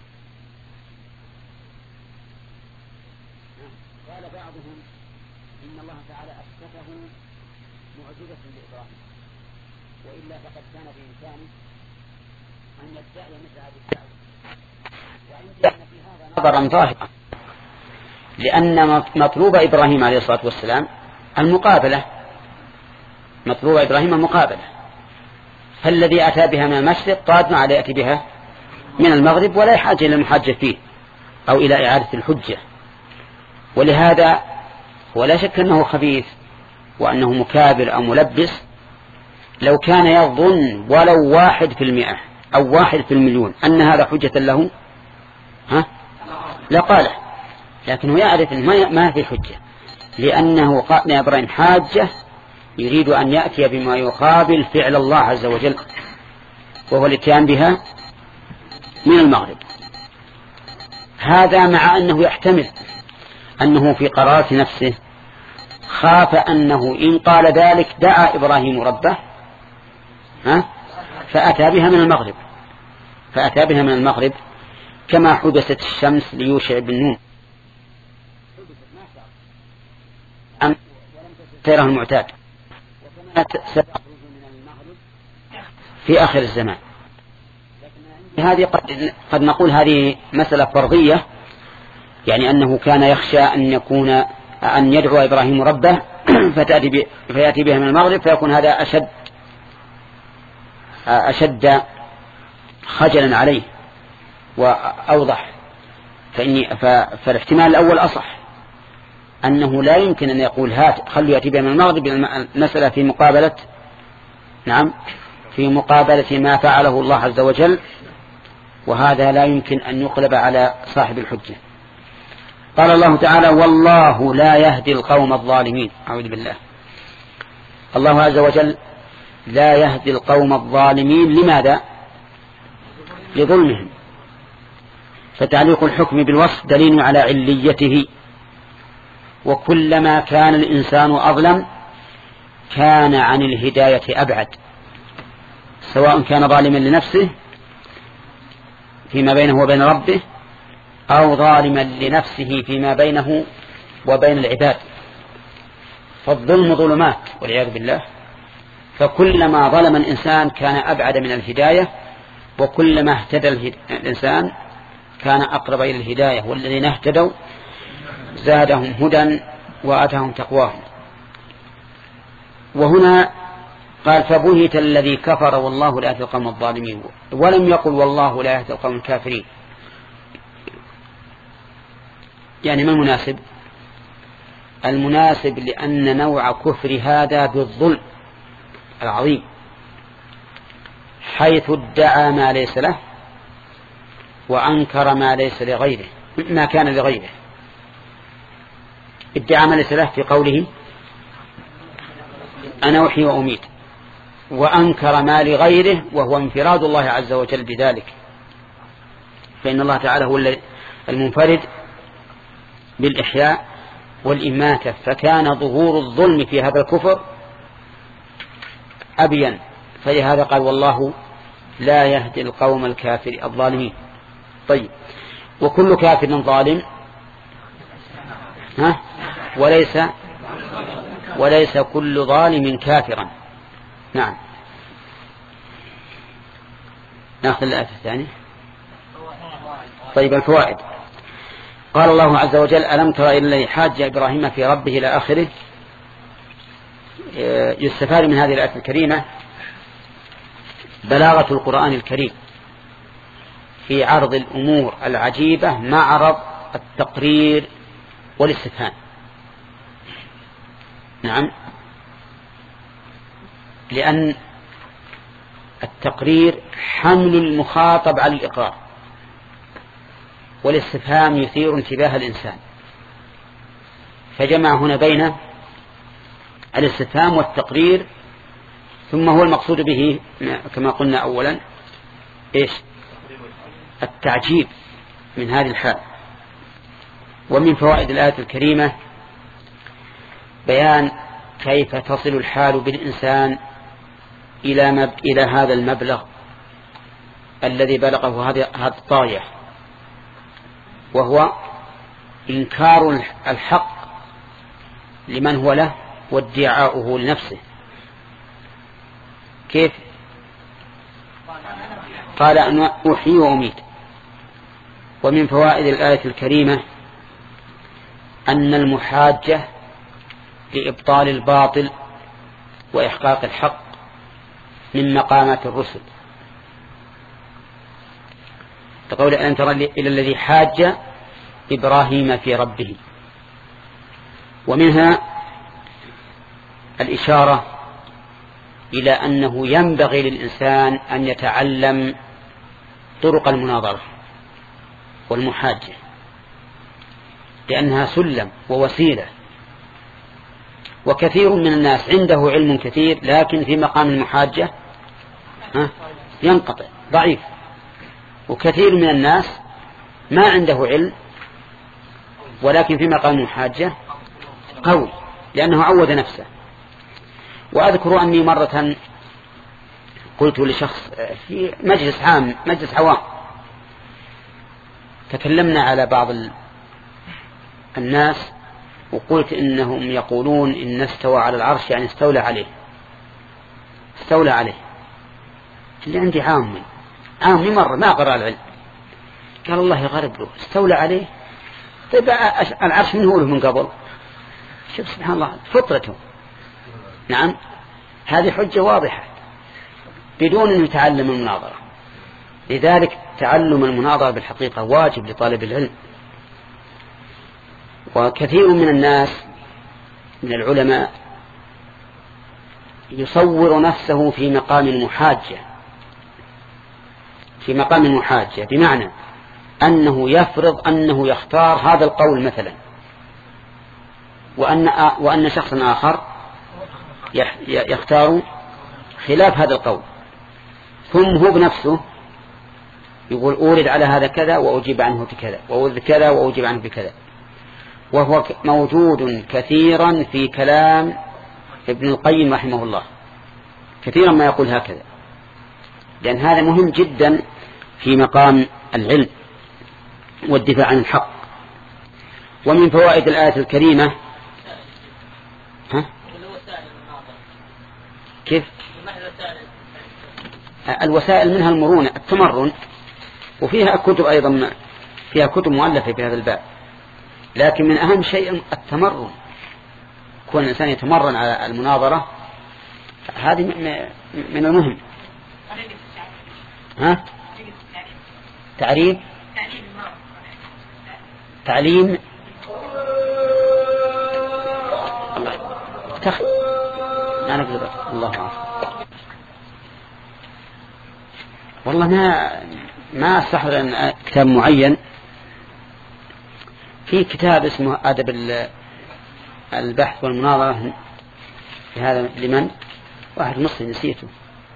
قال بعضهم إن الله تعالى أثبته معجزة لإبراهيم وإلا فقد كان بإمكانه أن يدعي مثل هذه الدعوة وعندي أن في هذا نظرا ظاهرا لأن مطلوب إبراهيم عليه الصلاة والسلام المقابلة مطلوب إبراهيم المقابلة فالذي أتى بها من المشرق قادر على يأتي بها من المغرب ولا يحاج إلى المحاجة فيه أو إلى إعادة الحجة. ولهذا ولا شك أنه خبيث وأنه مكابر أو ملبس لو كان يظن ولو واحد في المئة أو واحد في المليون أن هذا حجة له ها لقاله لكنه يعرف أنه ما في حجة لأنه قائل إبراهيم حاجة يريد أن يأتي بما يقابل فعل الله عز وجل وهو الاتيان بها من المغرب. هذا مع أنه يحتمل أنه في قرارة نفسه خاف أنه إن قال ذلك دعا إبراهيم ربه ها فأتى بها من المغرب فأتى بها من المغرب كما حدثت الشمس ليوشع بن نون أم سيره المعتاد وكما ستخرج من المغرب في آخر الزمان. هذه قد, قد نقول هذه مسألة فرضية، يعني أنه كان يخشى أن يكون أن يدعو إبراهيم ربه فتأتي فيأتي بها من المغرب فيكون هذا أشد أشد خجلا عليه وأوضح. فإني فالاحتمال الأول أصح، أنه لا يمكن أن يقول هات خلوا يأتي بها من المغرب، المسألة في مقابلة نعم في مقابلة ما فعله الله عز وجل، وهذا لا يمكن أن يقلب على صاحب الحجة. قال الله تعالى والله لا يهدي القوم الظالمين. أعوذ بالله. الله عز وجل لا يهدي القوم الظالمين. لماذا؟ لظلمهم. فتعليق الحكم بالوصف دليل على عليته، وكلما كان الإنسان أظلم كان عن الهداية أبعد، سواء كان ظالما لنفسه فيما بينه وبين ربه أو ظالما لنفسه فيما بينه وبين العباد. فالظلم ظلمات والعياذ بالله، فكلما ظلم الإنسان كان أبعد من الهداية، وكلما اهتدى الإنسان كان أقرب إلى الهداية، والذين اهتدوا زادهم هدى وآتاهم تقواهم. وهنا قال فبهت الذي كفر والله لا يهدي القوم الظالمين، ولم يقل والله لا يهدي القوم الكافرين. يعني ما المناسب؟ المناسب لأن نوع كفر هذا بالظلم العظيم، حيث ادعى ما ليس له وأنكر ما ليس لغيره ما كان لغيره. ادعى ما ليس له في قوله أنا أحيي وأميت، وأنكر ما لغيره وهو انفراد الله عز وجل بذلك، فإن الله تعالى هو المنفرد بالإحياء والإماتة، فكان ظهور الظلم في هذا الكفر أبين، فلهذا قال والله لا يهدي القوم الكافر الظالمين. طيب، وكل كافر ظالم ها وليس وليس كل ظالم كافرا. نعم. نأخذ الآية الثانية. طيب، الفوائد. قال الله عز وجل ألم تر إلى الذي حاج إبراهيم في ربه إلى آخره. يستفاد من هذه الآية الكريمة بلاغة القرآن الكريم في عرض الأمور العجيبة مع عرض التقرير والاستفهام. نعم، لأن التقرير حمل المخاطب على الإقرار، والاستفهام يثير انتباه الإنسان، فجمع هنا بين الاستفهام والتقرير. ثم هو المقصود به كما قلنا أولا إيش؟ التعجيب من هذه الحال. ومن فوائد الآية الكريمة بيان كيف تصل الحال بالإنسان إلى مب... إلى هذا المبلغ الذي بلغه هذه الطاغية، وهو إنكار الحق لمن هو له وادعاؤه لنفسه. كيف؟ قال أن أحيي وأميت. ومن فوائد الآية الكريمة أن المحاجة لإبطال الباطل وإحقاق الحق من مقامات الرسل، تقول أن ترى إلى الذي حاج إبراهيم في ربه. ومنها الإشارة إلى أنه ينبغي للإنسان أن يتعلم طرق المناظرة والمحاجة، لأنها سلم ووسيلة. وكثير من الناس عنده علم كثير لكن في مقام المحاجة ينقطع ضعيف، وكثير من الناس ما عنده علم ولكن في مقام المحاجة قوي لأنه عود نفسه. وأذكر أني مرة قلت لشخص في مجلس عام مجلس عوام، تكلمنا على بعض الناس وقلت إنهم يقولون إن استوى على العرش يعني استولى عليه استولى عليه اللي عندي عامي عامي مرة ما قرأ العلم، قال الله يغرب له استولى عليه. طيب العرش من هو له من قبل؟ شوف سبحان الله فطرته. نعم هذه حجة واضحة بدون أن يتعلم المناظرة. لذلك تعلم المناظرة بالحقيقة واجب لطالب العلم. وكثير من الناس من العلماء يصور نفسه في مقام المحاجة في مقام المحاجة بمعنى أنه يفرض أنه يختار هذا القول مثلا، وأن وأن شخصا آخر يختار خلاف هذا القول، ثم هو بنفسه يقول أورد على هذا كذا وأجيب عنه بكذا وأورد كذا وأجيب عنه بكذا. وهو موجود كثيرا في كلام ابن القيم رحمه الله، كثيرا ما يقول هكذا، لأن هذا مهم جدا في مقام العلم والدفاع عن الحق. ومن فوائد الآية الكريمة ها؟ كيف الوسائل منها المرونة التمرن، وفيها كتب أيضا فيها كتب مؤلفة في هذا الباب، لكن من أهم شيء التمرن، كون الإنسان يتمرن على المناظرة هذه من المهم. ها؟ تعريف تعليم تخ... ما نقدر الله عارف. والله ما ما استحضر كتاب معين. في كتاب اسمه أدب البحث والمناظرة في هذا لمن واحد مصري نسيته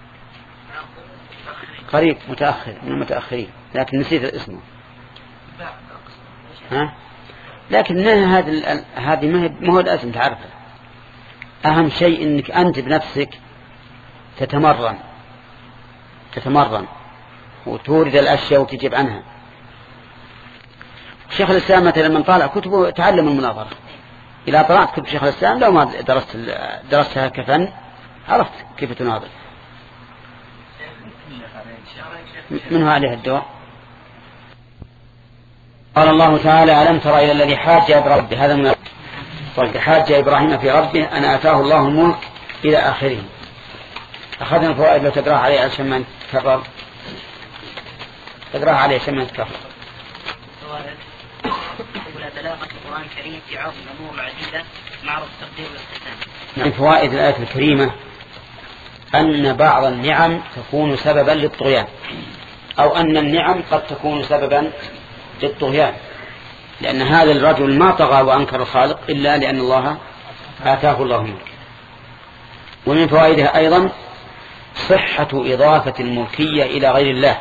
قريب متأخر من المتأخرين لكن نسيت اسمه. ها؟ لكن هذه هذه ما هو لازم تعرفه. أهم شيء إنك أنت بنفسك تتمرن تتمرن وتورد الأشياء وتجيب عنها. شيخ الإسلام مثلا من طالع كتبه تعلم المناظرة. إذا طلعت كتب شيخ الإسلام لو ما درست درستها كفن عرفت كيف تناظر. منه عليه الدواء. قال الله تعالى ألم تر إلى الذي حاج إبراهيم هذا من حاج إبراهيم في ربه أن آتاه الله الملك إلى آخره. أخذنا الفوائد لو تقرأها عليه عشان ما نتكرر تقرأها عليه عشان ما نتكرر. بلاغة القرآن الكريم في عرض الأمور العديدة معرض التقدير والاستثناء. من فوائد الآية الكريمة أن بعض النعم تكون سببا للطغيان، أو أن النعم قد تكون سببا للطغيان، لأن هذا الرجل ما طغى وأنكر الخالق إلا لأن الله آتاه الله الملك. ومن فوائدها أيضا صحة إضافة الملكية إلى غير الله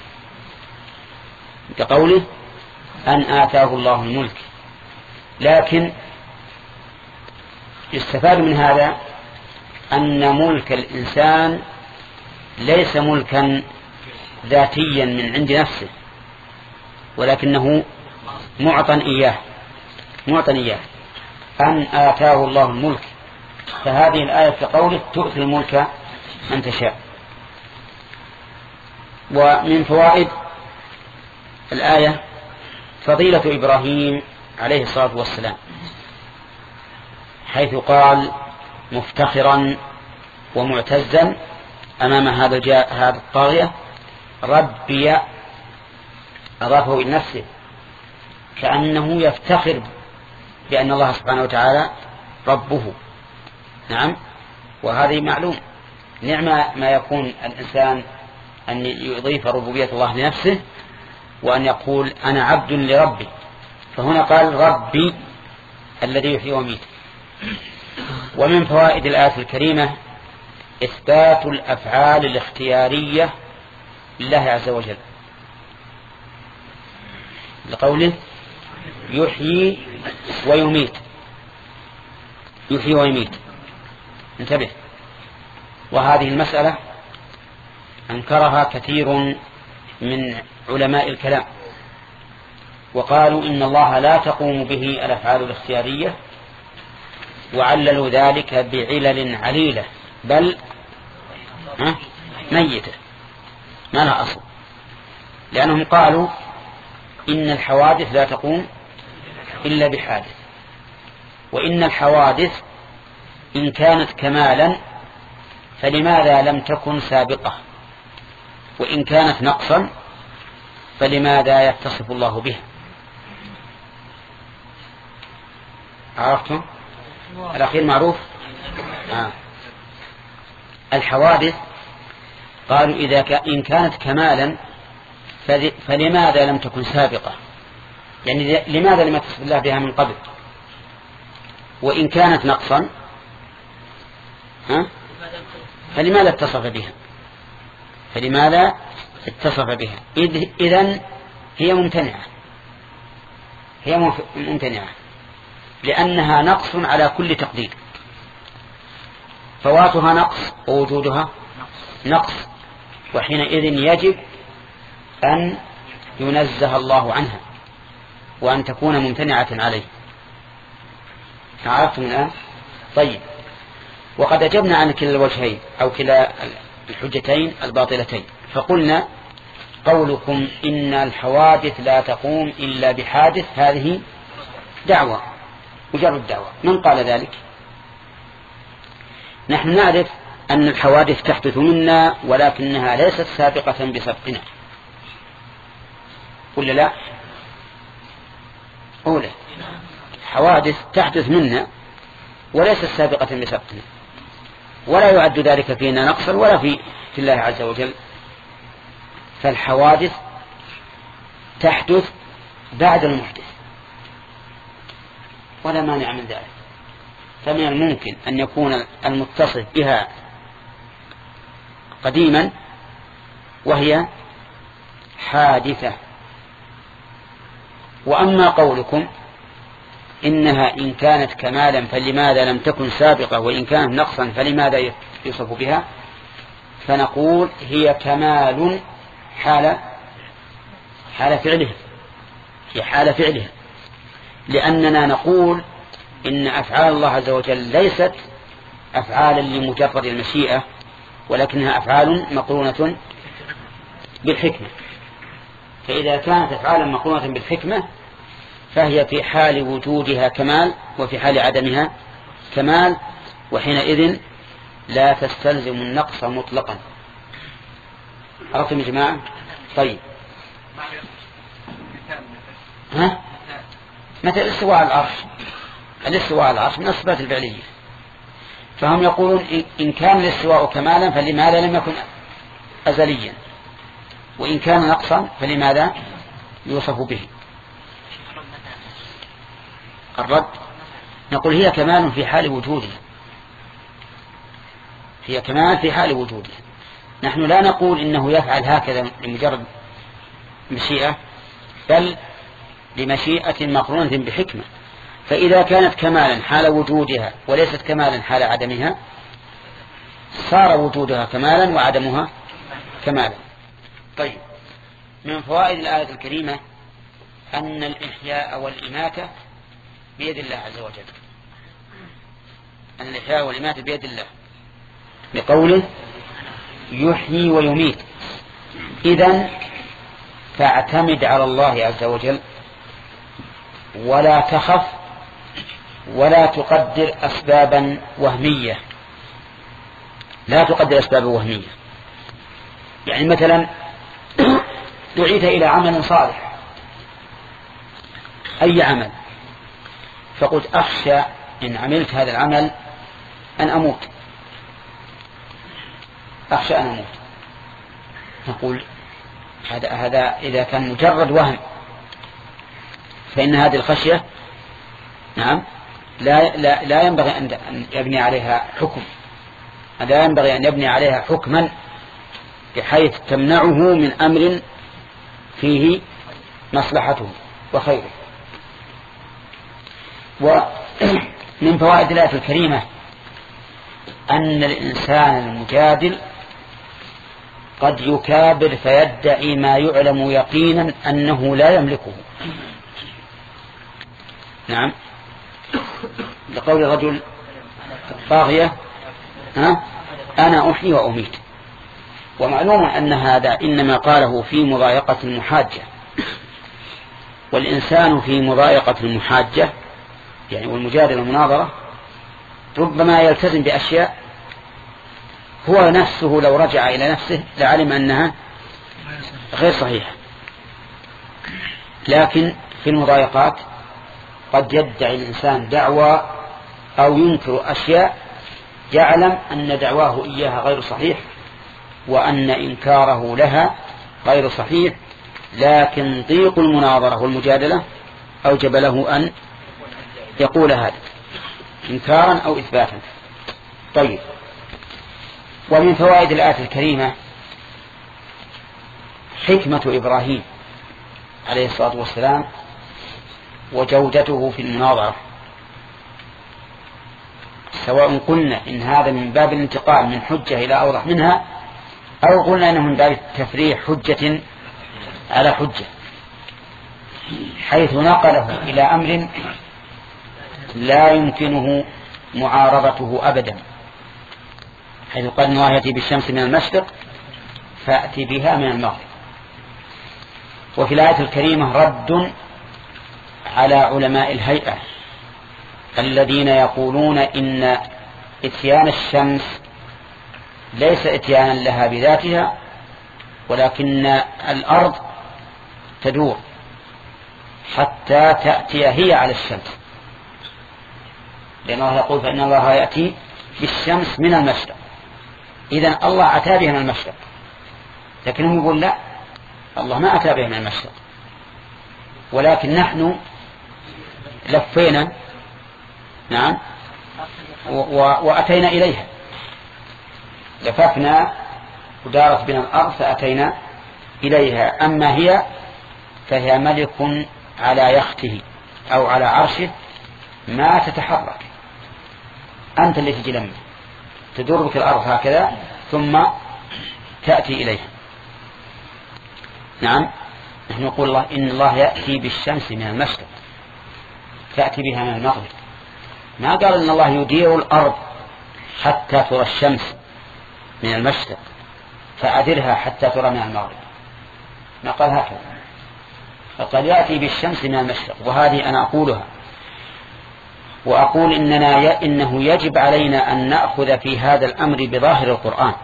كقوله أن آتاه الله الملك. لكن يستفاد من هذا أن ملك الإنسان ليس ملكا ذاتيا من عند نفسه، ولكنه معطى إياه معطى إياه أن آتاه الله الملك. فهذه الآية في قوله تؤتي الملك من تشاء. ومن فوائد الآية فضيلة إبراهيم عليه الصلاة والسلام، حيث قال مفتخرا ومعتزا أمام هذا الجاء هذا الطاغية ربي، أضافه إلى نفسه كأنه يفتخر بأن الله سبحانه وتعالى ربه. نعم، وهذه معلوم نعمة ما يكون الإنسان أن يضيف ربوبية الله لنفسه وأن يقول أنا عبد لربي. فهنا قال ربي الذي يحيي ويميت. ومن فوائد الآية الكريمة إثبات الأفعال الاختيارية لله عز وجل، لقوله يحيي ويميت، يحيي ويميت. انتبه، وهذه المسألة أنكرها كثير من علماء الكلام، وقالوا إن الله لا تقوم به الأفعال الاختيارية، وعللوا ذلك بعلل عليلة، بل ميتة ما لها أصل، لأنهم قالوا إن الحوادث لا تقوم إلا بحادث، وإن الحوادث إن كانت كمالا فلماذا لم تكن سابقة، وإن كانت نقصا فلماذا يتصف الله بها. عرفتم؟ الأخير معروف. آه. الحوادث قالوا إذا ك... إن كانت كمالا فل... فلماذا لم تكن سابقة، يعني لماذا لم يتصف الله بها من قبل، وإن كانت نقصا ها؟ فلماذا اتصف بها فلماذا اتصف بها إذ... إذن هي ممتنعة هي ممتنعة لأنها نقص على كل تقدير، فواتها نقص ووجودها نقص، وحينئذ يجب أن ينزه الله عنها وأن تكون ممتنعة عليه. عرفتم الآن؟ طيب، وقد أجبنا عن كلا الوجهين أو كلا الحجتين الباطلتين، فقلنا قولكم إن الحوادث لا تقوم إلا بحادث هذه دعوة، مجرد دعوة. من قال ذلك؟ نحن نعرف أن الحوادث تحدث منا ولكنها ليست سابقة بسبقنا، ولا لا؟ أولى حوادث تحدث منا وليست سابقة بسبقنا، ولا يعد ذلك فينا نقصا ولا في في الله عز وجل. فالحوادث تحدث بعد المحدث ولا مانع من ذلك، فمن الممكن أن يكون المتصف بها قديما وهي حادثة. وأما قولكم إنها إن كانت كمالا فلماذا لم تكن سابقة، وإن كانت نقصا فلماذا يوصف بها، فنقول هي كمال حال حال فعلها هي حال فعلها لأننا نقول إن أفعال الله عز وجل ليست أفعالا لمجرد المشيئة، ولكنها أفعال مقرونة بالحكمة. فإذا كانت أفعالا مقرونة بالحكمة فهي في حال وجودها كمال وفي حال عدمها كمال، وحينئذ لا تستلزم النقص مطلقا. عرفتم يا جماعة؟ طيب، ها؟ مثل الاستواء على العرش، الاستواء على العرش من الصفات الفعلية، فهم يقولون إن كان الاستواء كمالا فلماذا لم يكن أزليا، وإن كان نقصا فلماذا يوصف به. الرد نقول هي كمال في حال وجودها هي كمال في حال وجودها نحن لا نقول إنه يفعل هكذا لمجرد مشيئة، بل لمشيئة مقرونة بحكمة. فإذا كانت كمالا حال وجودها وليست كمالا حال عدمها صار وجودها كمالا وعدمها كمالا. طيب، من فوائد الآية الكريمة أن الإحياء والإماتة بيد الله عز وجل، أن الإحياء والإماتة بيد الله بقوله يحيي ويميت. إذن فاعتمد على الله عز وجل ولا تخف ولا تقدر أسبابا وهمية لا تقدر أسبابا وهمية. يعني مثلا دعيت إلى عمل صالح، أي عمل، فقلت أخشى إن عملت هذا العمل أن أموت، أخشى أن أموت. نقول هذا هذا إذا كان مجرد وهم فإن هذه الخشية نعم لا لا لا ينبغي أن يبني عليها حكم، لا ينبغي أن يبني عليها حكما بحيث تمنعه من أمر فيه مصلحته وخيره. ومن فوائد الآية الكريمة أن الإنسان المجادل قد يكابر فيدعي ما يعلم يقينا أنه لا يملكه. نعم، لقول رجل طاغية ها أنا أحيي وأميت، ومعلوم أن هذا إنما قاله في مضايقة المحاجة، والإنسان في مضايقة المحاجة يعني والمجادلة والمناظرة ربما يلتزم بأشياء هو نفسه لو رجع إلى نفسه لعلم أنها غير صحيحة، لكن في المضايقات قد يدعي الإنسان دعوى أو ينكر أشياء يعلم أن دعواه إياها غير صحيح وأن إنكاره لها غير صحيح، لكن ضيق المناظرة والمجادلة أوجب له أن يقول هذا إنكارا أو إثباتا. طيب، ومن فوائد الآية الكريمة حكمة إبراهيم عليه الصلاة والسلام وجودته في المناظرة، سواء قلنا إن هذا من باب الانتقال من حجة إلى أوضح منها أو قلنا أنه من باب تفريح حجة على حجة، حيث نقله إلى أمر لا يمكنه معارضته أبدا، حيث قال الله يأتي بالشمس من المشرق فأتي بها من المغرب. وفي الآية الكريمة رد على علماء الهيئة الذين يقولون إن إتيان الشمس ليس إتيانا لها بذاتها، ولكن الأرض تدور حتى تأتي هي على الشمس، لأن الله يقول فإن الله يأتي بالشمس من المشرق، إذن الله أتى بها من المشرق، لكنهم يقول لا، الله ما أتى بها من المشرق، ولكن نحن لفينا نعم وأتينا إليها، لففنا ودارت بنا الأرض فأتينا إليها. أما هي فهي ملك على يخته أو على عرشه ما تتحرك، أنت اللي تجي لما تدور بك الأرض هكذا ثم تأتي إليها. نعم، نحن نقول الله إن الله يأتي بالشمس من المشرق تأتي بها من المغرب، ما قال إن الله يدير الأرض حتى ترى الشمس من المشرق فأدرها حتى ترى من المغرب، ما قال هكذا، فقال يأتي بالشمس من المشرق. وهذه أنا أقولها وأقول إننا ي... إنه يجب علينا أن نأخذ في هذا الأمر بظاهر القرآن،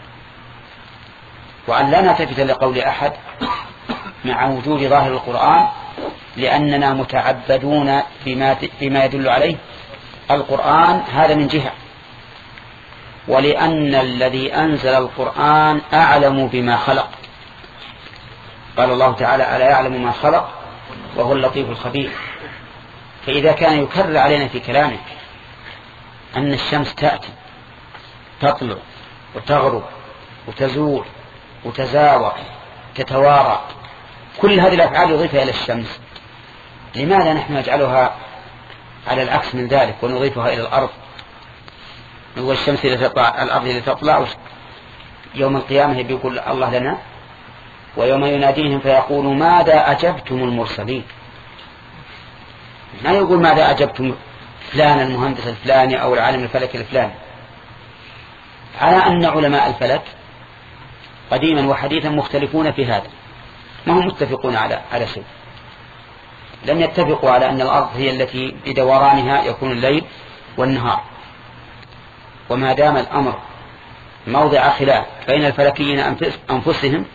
وأن لا نلتفت لقول أحد مع وجود ظاهر القرآن، لأننا متعبدون بما, بما يدل عليه القرآن، هذا من جهة، ولأن الذي أنزل القرآن أعلم بما خلق، قال الله تعالى ألا يعلم ما خلق وهو اللطيف الخبير. فإذا كان يكرر علينا في كلامه أن الشمس تأتي تطلع وتغرب وتزول وتزاور تتوارى، كل هذه الأفعال يضيفها إلى الشمس، لماذا نحن نجعلها على العكس من ذلك ونضيفها إلى الأرض؟ هو الشمس اللي تطلع الأرض اللي تطلع يوم القيامة بيقول الله لنا ويوم يناديهم فيقول ماذا أجبتم المرسلين، ما يقول ماذا أجبتم فلان المهندس الفلاني أو العالم الفلك الفلاني، على أن علماء الفلك قديما وحديثا مختلفون في هذا، ما هم متفقون على على شيء، لم يتفقوا على أن الأرض هي التي بدورانها يكون الليل والنهار. وما دام الأمر موضع خلاف بين الفلكيين أنفسهم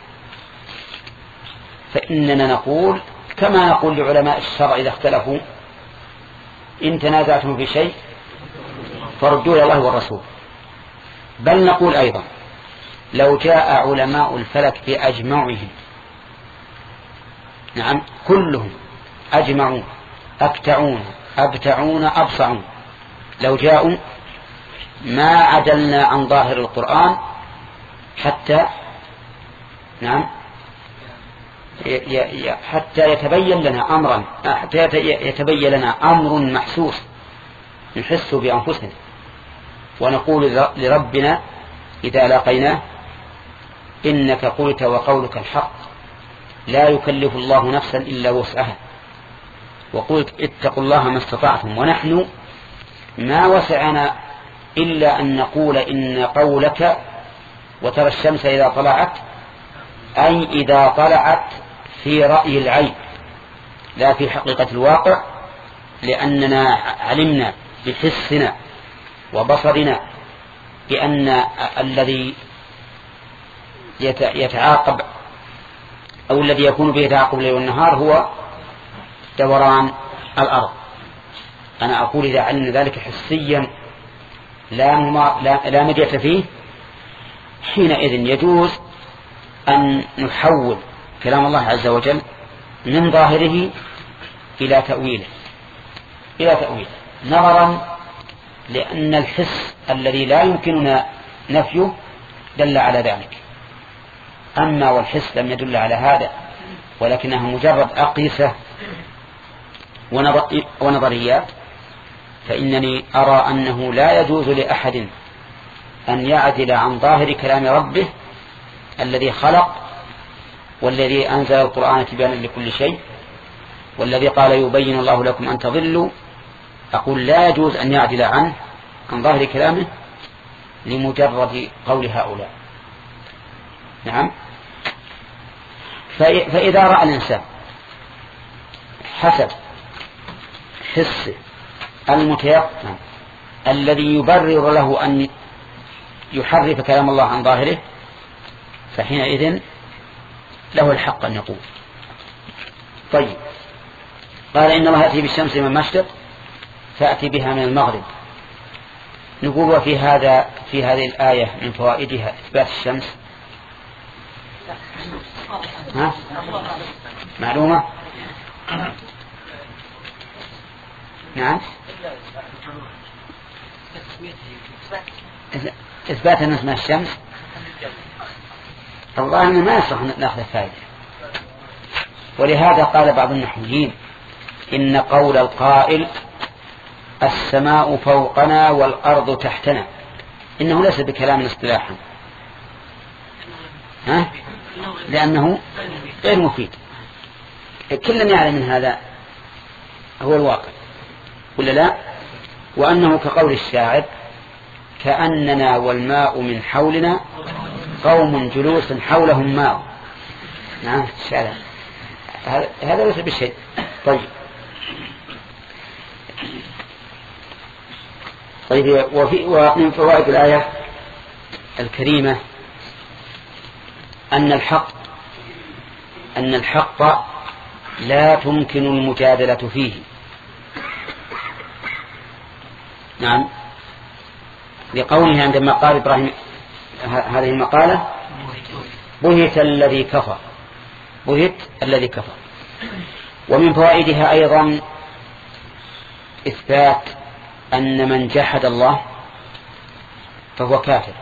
فإننا نقول كما نقول لعلماء الشرع إذا اختلفوا إن تنازعتم في شيء فردوا إلى الله والرسول. بل نقول أيضا لو جاء علماء الفلك بأجمعهم، نعم كلهم أجمعون أكتعون أبتعون أبصعون، لو جاءوا ما عدلنا عن ظاهر القرآن حتى نعم حتى يتبين لنا أمرا حتى يتبين لنا أمر محسوس نحس بأنفسنا ونقول لربنا إذا لاقيناه إنك قلت وقولك الحق لا يكلف الله نفسا إلا وسعها وقلت اتقوا الله ما استطعتم ونحن ما وسعنا إلا أن نقول إن قولك وترى الشمس إذا طلعت أي إذا طلعت في رأي العين لا في حقيقة الواقع لأننا علمنا بحسنا وبصرنا بأن الذي يتعاقب أو الذي يكون به تعاقب الليل والنهار هو دوران الأرض. أنا أقول إذا علمنا ذلك حسيا لا, لا, لا مدية فيه حينئذ يجوز أن نحول كلام الله عز وجل من ظاهره إلى تأويله إلى تأويله نظرا لأن الحس الذي لا يمكننا نفيه دل على ذلك. أما والحس لم يدل على هذا ولكنها مجرد أقيسة ونظريات فإنني أرى أنه لا يجوز لأحد أن يعدل عن ظاهر كلام ربه الذي خلق والذي أنزل القرآن تبيانا لكل شيء والذي قال يبين الله لكم أن تضلوا. أقول لا يجوز أن يعدل عنه عن ظاهر كلامه لمجرد قول هؤلاء. نعم. فإذا رأى الإنسان حسب حسه المتيقن الذي يبرر له أن يحرف كلام الله عن ظاهره فحينئذ له الحق أن يقول. طيب قال إن الله يأتي بالشمس من المشرق فأتي بها من المغرب. نقول وفي هذا في هذه الآية من فوائدها إثبات الشمس. ها؟ معلومة؟ نعم. إثبات أن اسمها الشمس الله أنه ما يصح نأخذ فائدة. ولهذا قال بعض النحويين إن قول القائل السماء فوقنا والأرض تحتنا إنه ليس بكلام اصطلاحا ها؟ لأنه غير مفيد. كل يعلم من هذا هو الواقع ولا لا؟ وأنه كقول الشاعر كأننا والماء من حولنا قوم جلوس حولهم ماء. نعم الشاعر هذا ليس بشيء. طيب طيب وفي ومن فوائد الآية الكريمة أن الحق أن الحق لا تمكن المجادلة فيه. نعم لقوله عندما قال إبراهيم هذه المقالة بهت الذي كفر بهت الذي كفر. ومن فوائدها أيضا إثبات أن من جحد الله فهو كافر.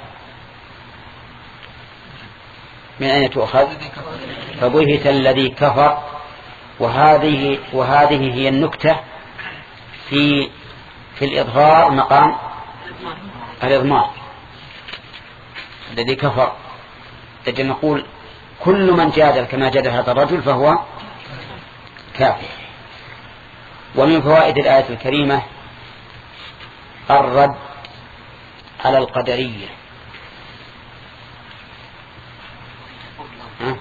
من أين تؤخذ؟ فبهت الذي كفر. وهذه وهذه هي النكتة في في الإظهار مقام الإضمار. الذي كفر لكن نقول كل من جادل كما جادل هذا الرجل فهو كافر. ومن فوائد الآية الكريمة الرد على القدرية. ها؟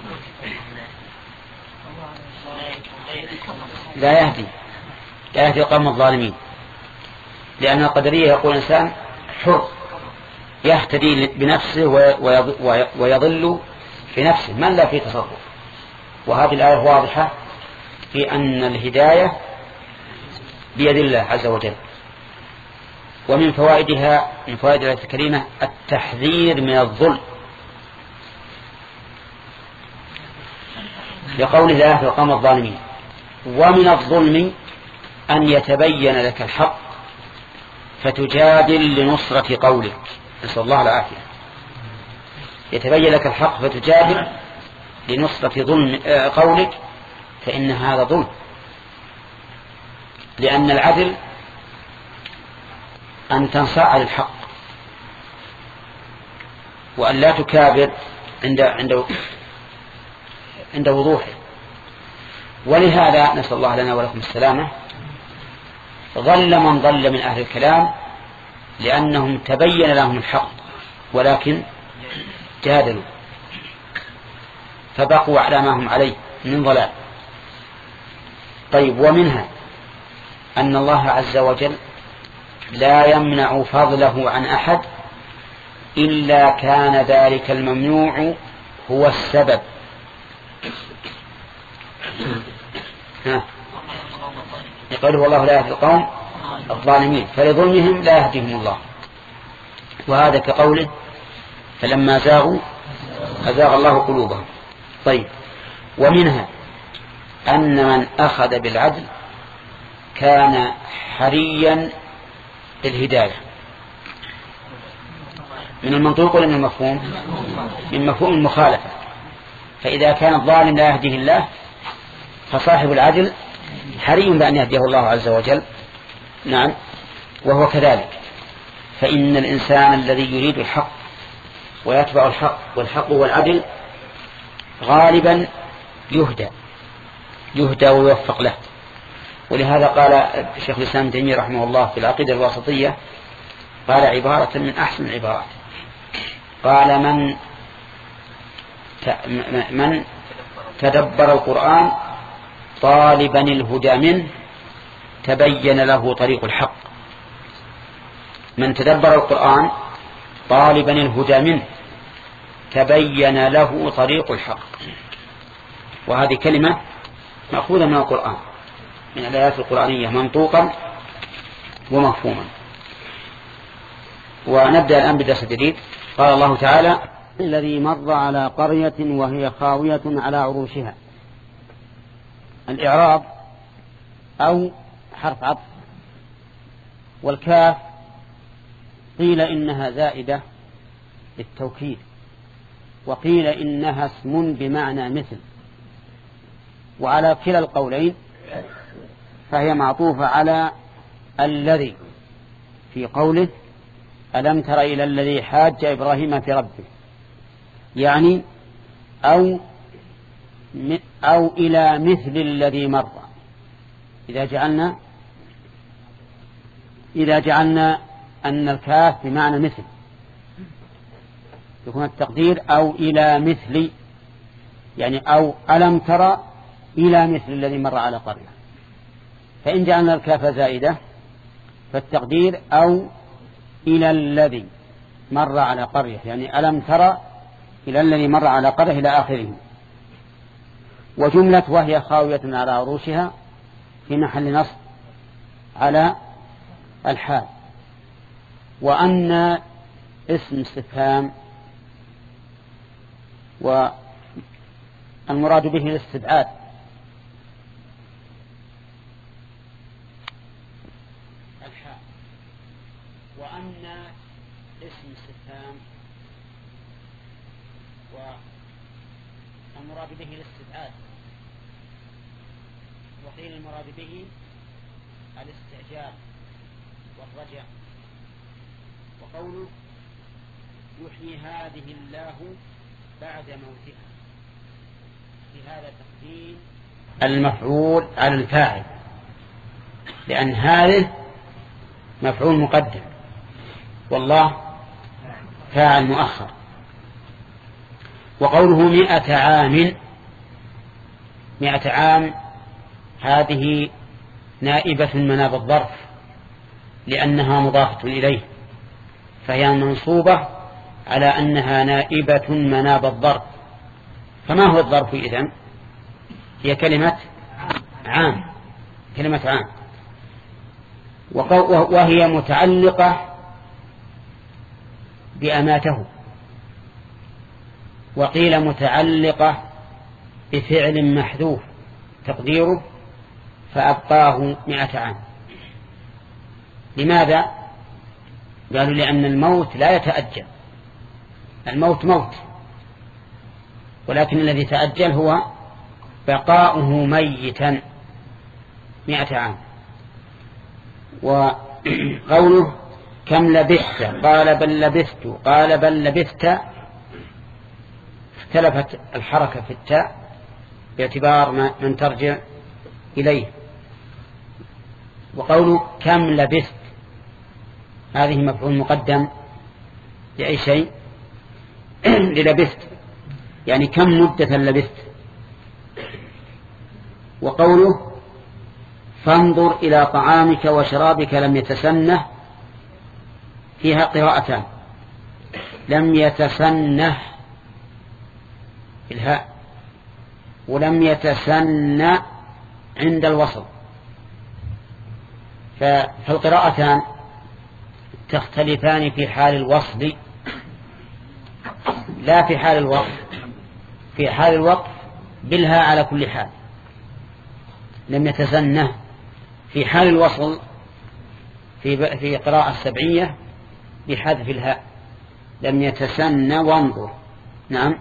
لا يهدي لا يهدي قوم الظالمين لأن القدرية يقول الإنسان حر يهتدي بنفسه ويضل بنفسه من لا في تصرف. وهذه الآية واضحة في أن الهداية بيد الله عز وجل. ومن فوائدها من فوائد الآية الكريمة التحذير من الظلم لقوله لا يهدي القوم الظالمين. ومن الظلم أن يتبين لك الحق فتجادل لنصرة قولك. نسأل الله العافية. يتبين لك الحق فتجادل لنصرة ظلم قولك فإن هذا ظلم، لأن العدل أن تنصاع للحق وأن لا تكابر عند عند عند وضوحه. ولهذا نسأل الله لنا ولكم السلامة، ضل من ضل من أهل الكلام لأنهم تبين لهم الحق ولكن جادلوا فبقوا على ما هم عليه من ضلال. طيب، ومنها أن الله عز وجل لا يمنع فضله عن أحد إلا كان ذلك الممنوع هو السبب. يقول والله لا يهدي القوم الظالمين، فلظلمهم لا يهديهم الله. وهذا كقوله فلما زاغوا أزاغ الله قلوبهم. طيب، ومنها أن من أخذ بالعدل كان حريا بالهداية. من المنطوق ولا من المفهوم؟ من مفهوم المخالفة. فإذا كان الظالم لا يهديه الله فصاحب العدل حري بأن يهديه الله عز وجل. نعم، وهو كذلك. فإن الإنسان الذي يريد الحق ويتبع الحق والحق والعدل غالبا يهدى يهدى ويوفق له. ولهذا قال شيخ الإسلام ابن تيمية رحمه الله في العقيدة الواسطية، قال عبارة من أحسن العبارات، قال من من تدبر القرآن طالبا الهدى منه تبين له طريق الحق. من تدبر القرآن طالبا الهدى منه تبين له طريق الحق. وهذه كلمة مأخوذة من القرآن، من الآيات القرآنية منطوقا ومفهوما. ونبدأ الآن بدرس جديد. قال الله تعالى الذي مر على قرية وهي خاوية على عروشها. الإعراب أو حرف عطف، والكاف قيل إنها زائدة للتوكيد، وقيل إنها اسم بمعنى مثل، وعلى كلا القولين فهي معطوفة على الذي في قوله ألم تر إلى الذي حاج إبراهيم في ربه، يعني أو أو إلى مثل الذي مر. إذا جعلنا إذا جعلنا أن الكاف بمعنى مثل يكون التقدير أو إلى مثل، يعني أو ألم تر إلى مثل الذي مر على قرية. فإن جعلنا الكاف زائدة فالتقدير أو إلى الذي مر على قرية، يعني ألم تر إلى الذي مر على قرية إلى آخره. وجملة وهي خاوية على عروشها في محل نصب على الحال. وأن اسم استفهام، والمراد به الاستبعاد. الحال وأن اسم استفهام والمراد به الاستبعاد، وقيل المراد به الاستعجال والرجع. وقوله يحيي هذه الله بعد موتها، في هذا تقديم المفعول على الفاعل، لأن هذه مفعول مقدم والله فاعل مؤخر. وقوله مئة عام، مئة عام هذه نائبة مناب الظرف لأنها مضافة إليه، فهي منصوبة على أنها نائبة مناب الظرف. فما هو الظرف إذن؟ هي كلمة عام، كلمة عام، وهي متعلقة بأماته، وقيل متعلقة بفعل محذوف تقديره فأبقاه مئة عام. لماذا؟ قالوا لأن الموت لا يتأجل، الموت موت، ولكن الذي تأجل هو بقاؤه ميتا مئة عام. وقوله كم لبثت قال بل لبثت قال بل لبثت اختلفت الحركة في التاء باعتبار من ترجع إليه. وقوله كم لبثت هذه مفعول مقدم لأي شيء للبثت يعني كم مدة لبثت. وقوله فانظر إلى طعامك وشرابك لم يتسنه فيها قراءتان لم يتسنه الهاء ولم يتسنى عند الوصل فالقراءتان تختلفان في حال الوصل لا في حال الوقف. في حال الوقف بالهاء على كل حال لم يتسنه. في حال الوصل في في قراءة السبعية بحذف الهاء لم يتسنى وانظر. نعم.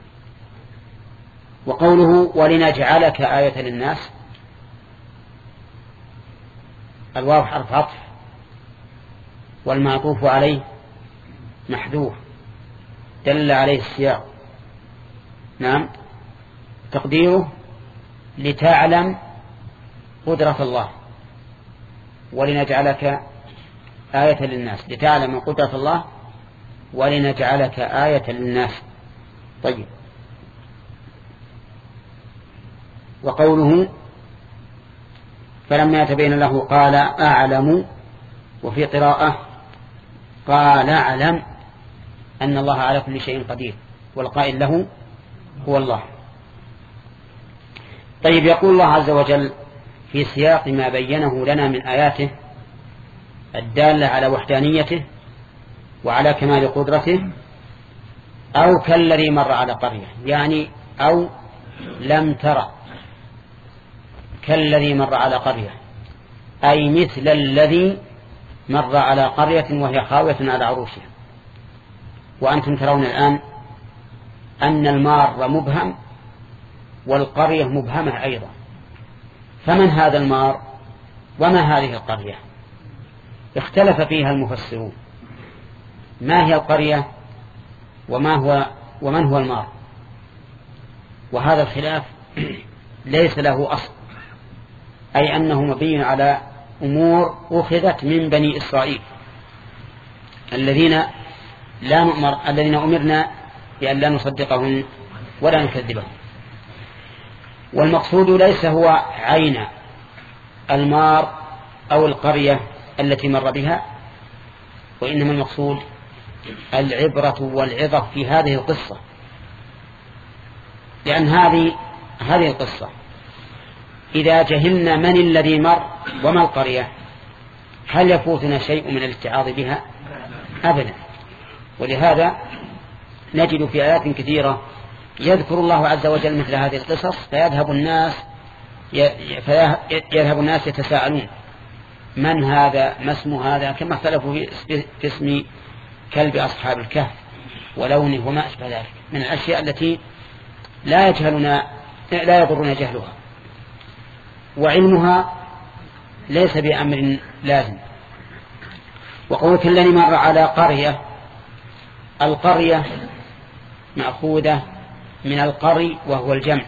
وقوله ولنجعلك آية للناس الواو حرف عطف والمعطوف عليه محذوف دل عليه السياق. نعم. تقديره لتعلم قدرة الله ولنجعلك آية للناس لتعلم قدرة الله ولنجعلك آية للناس. طيب. وقوله فلما يتبين له قال أعلم وفي قراءة قال أعلم أن الله على كل شيء قدير والقائل له هو الله. طيب. يقول الله عز وجل في سياق ما بينه لنا من آياته الدالة على وحدانيته وعلى كمال قدرته أو كالذي مر على قرية يعني أو لم ترى كالذي مر على قرية أي مثل الذي مر على قرية وهي خاوية على عروشها. وأنتم ترون الآن أن المار مبهم والقرية مبهمة أيضا. فمن هذا المار وما هذه القرية؟ اختلف فيها المفسرون ما هي القرية وما هو ومن هو المار. وهذا الخلاف ليس له أصل أي أنه مبني على أمور أخذت من بني إسرائيل الذين لا نؤمر الذين أمرنا بأن لا نصدقهم ولا نكذبهم. والمقصود ليس هو عين المار أو القرية التي مر بها وإنما المقصود العبرة والعظة في هذه القصة لأن هذه هذه القصة إذا جهلنا من الذي مر وما القرية هل يفوتنا شيء من الاتعاظ بها؟ أبدا. ولهذا نجد في آيات كثيرة يذكر الله عز وجل مثل هذه القصص فيذهب الناس فيذهب الناس يتساءلون من هذا ما اسم هذا كما اختلفوا في اسم كلب أصحاب الكهف ولونه وما أشبه ذلك من الأشياء التي لا يجهلنا لا يضرنا جهلها وعلمها ليس بأمر لازم. وقول كالذي مر على قرية القرية مأخوذة من القري وهو الجمع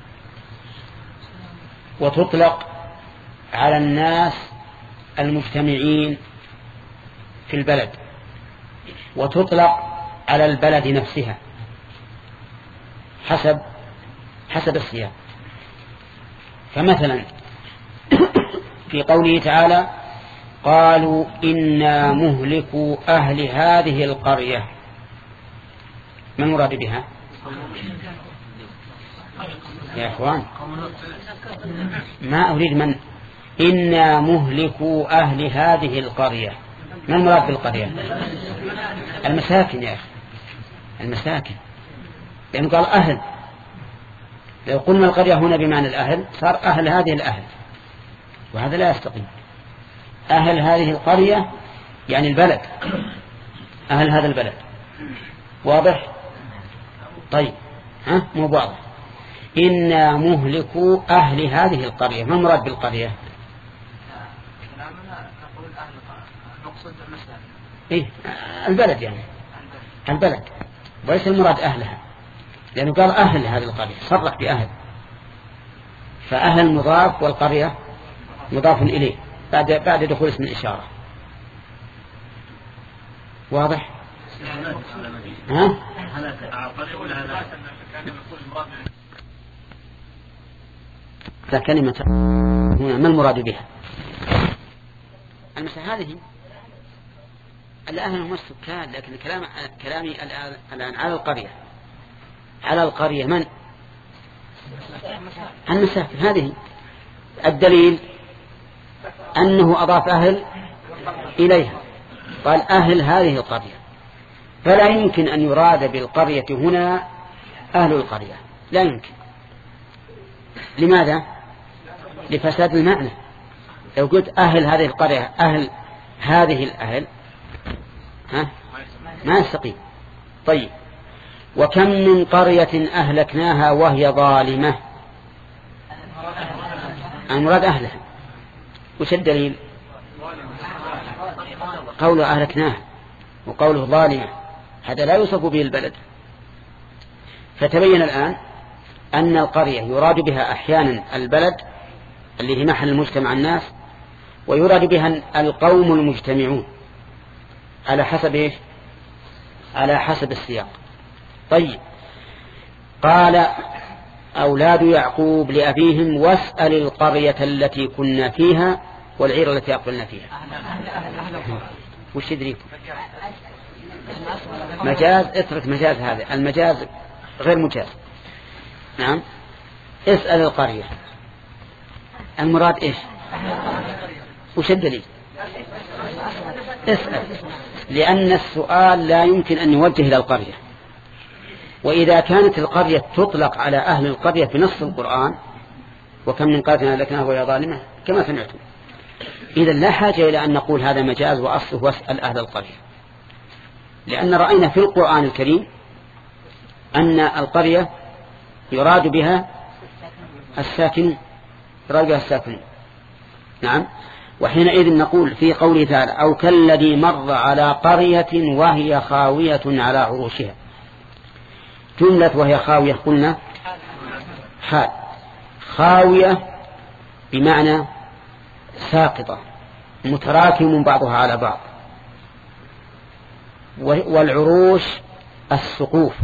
وتطلق على الناس المجتمعين في البلد وتطلق على البلد نفسها حسب حسب السياق. فمثلا في قوله تعالى قالوا إنا مهلكوا أهل هذه القرية ما المراد بها يا أخوان؟ ما أريد من إنا مهلكوا أهل هذه القرية ما المراد بالقرية؟ المساكن يا أخي المساكن لأنه قال أهل. لو قلنا القرية هنا بمعنى الأهل صار أهل هذه الأهل وهذا لا يستقيم. أهل هذه القرية يعني البلد أهل هذا البلد واضح؟ طيب ها مو واضح. إنا مهلكوا أهل هذه القرية. ما المراد بالقرية؟ إيه البلد يعني البلد وليس المراد أهلها، لأنه قال أهل هذه القرية صرح بأهل، فأهل مضاف والقرية مضاف إليه بعد بعد دخول اسم الإشارة. واضح؟ ها؟ كلمة هنا ما المراد بها؟ المسألة هذه الأهل هم السكان، لكن كلام كلامي الآن على القرية. على القرية من؟ المساكن. هذه الدليل أنه أضاف أهل إليها، قال أهل هذه القرية، فلا يمكن أن يراد بالقرية هنا أهل القرية، لا يمكن. لماذا؟ لفساد المعنى. لو قلت أهل هذه القرية أهل هذه الأهل ها ما يستقيم. طيب وكم من قرية أهلكناها وهي ظالمة، المراد أهلها. وش الدليل؟ قوله أهلكناها وقوله ظالمة، هذا لا يوصف به البلد. فتبين الآن أن القرية يراد بها أحيانا البلد اللي هي محل المجتمع الناس، ويراد بها القوم المجتمعون على حسب إيش؟ على حسب السياق. طيب قال أولاد يعقوب لأبيهم واسأل القرية التي كنا فيها والعير التي أقبلنا فيها. وش يدريكم؟ مجاز. اترك مجاز، هذا المجاز غير مجاز. نعم اسأل القرية، المراد إيش؟ وش الدليل؟ اسأل، لأن السؤال لا يمكن أن يوجه إلى القرية، وإذا كانت القرية تطلق على أهل القرية في نص القرآن وكم من قرية أهلكناها وهي ظالمة كما سمعتم، إذا لا حاجة إلى أن نقول هذا مجاز وأصله واسأل أهل القرية، لأن رأينا في القرآن الكريم أن القرية يراد بها الساكنون، يراد بها الساكنون. نعم. وحينئذ نقول في قوله تعالى أو كالذي مر على قرية وهي خاوية على عروشها، جملة وهي خاوية قلنا حال، خاوية بمعنى ساقطة متراكم بعضها على بعض، والعروش السقوف.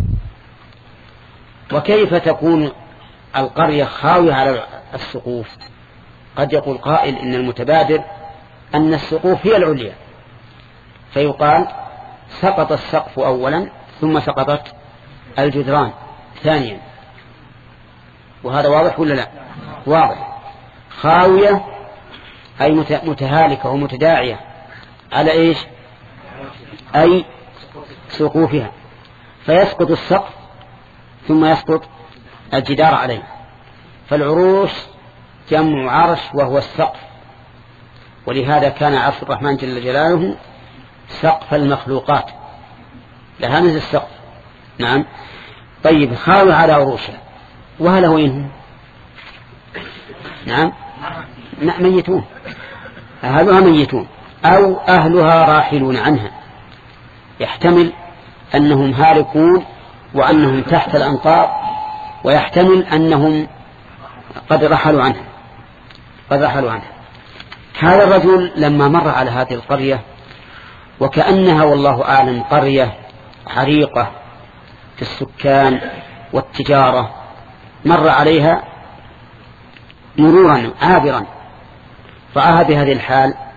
وكيف تكون القرية خاوية على السقوف؟ قد يقول قائل إن المتبادر أن السقوف هي العليا، فيقال سقط السقف أولا ثم سقطت الجدران ثانيا، وهذا واضح ولا لا؟ واضح. خاوية أي متهالكة ومتداعية على إيش؟ أي سقوفها، فيسقط السقف ثم يسقط الجدار عليه. فالعروش جمع عرش وهو السقف، ولهذا كان عرش الرحمن جل جلاله سقف المخلوقات، لها مثل السقف. نعم. طيب خاوي على عروشها، وهل هو إنهم؟ نعم ميتون، أهلها ميتون أو أهلها راحلون عنها، يحتمل أنهم هالكون وأنهم تحت الأمطار، ويحتمل أنهم قد رحلوا عنها قد رحلوا عنها. هذا الرجل لما مر على هذه القرية وكأنها والله أعلم قرية عريقة في السكان والتجارة، مر عليها مرورا عابرا، رآها بهذه الحال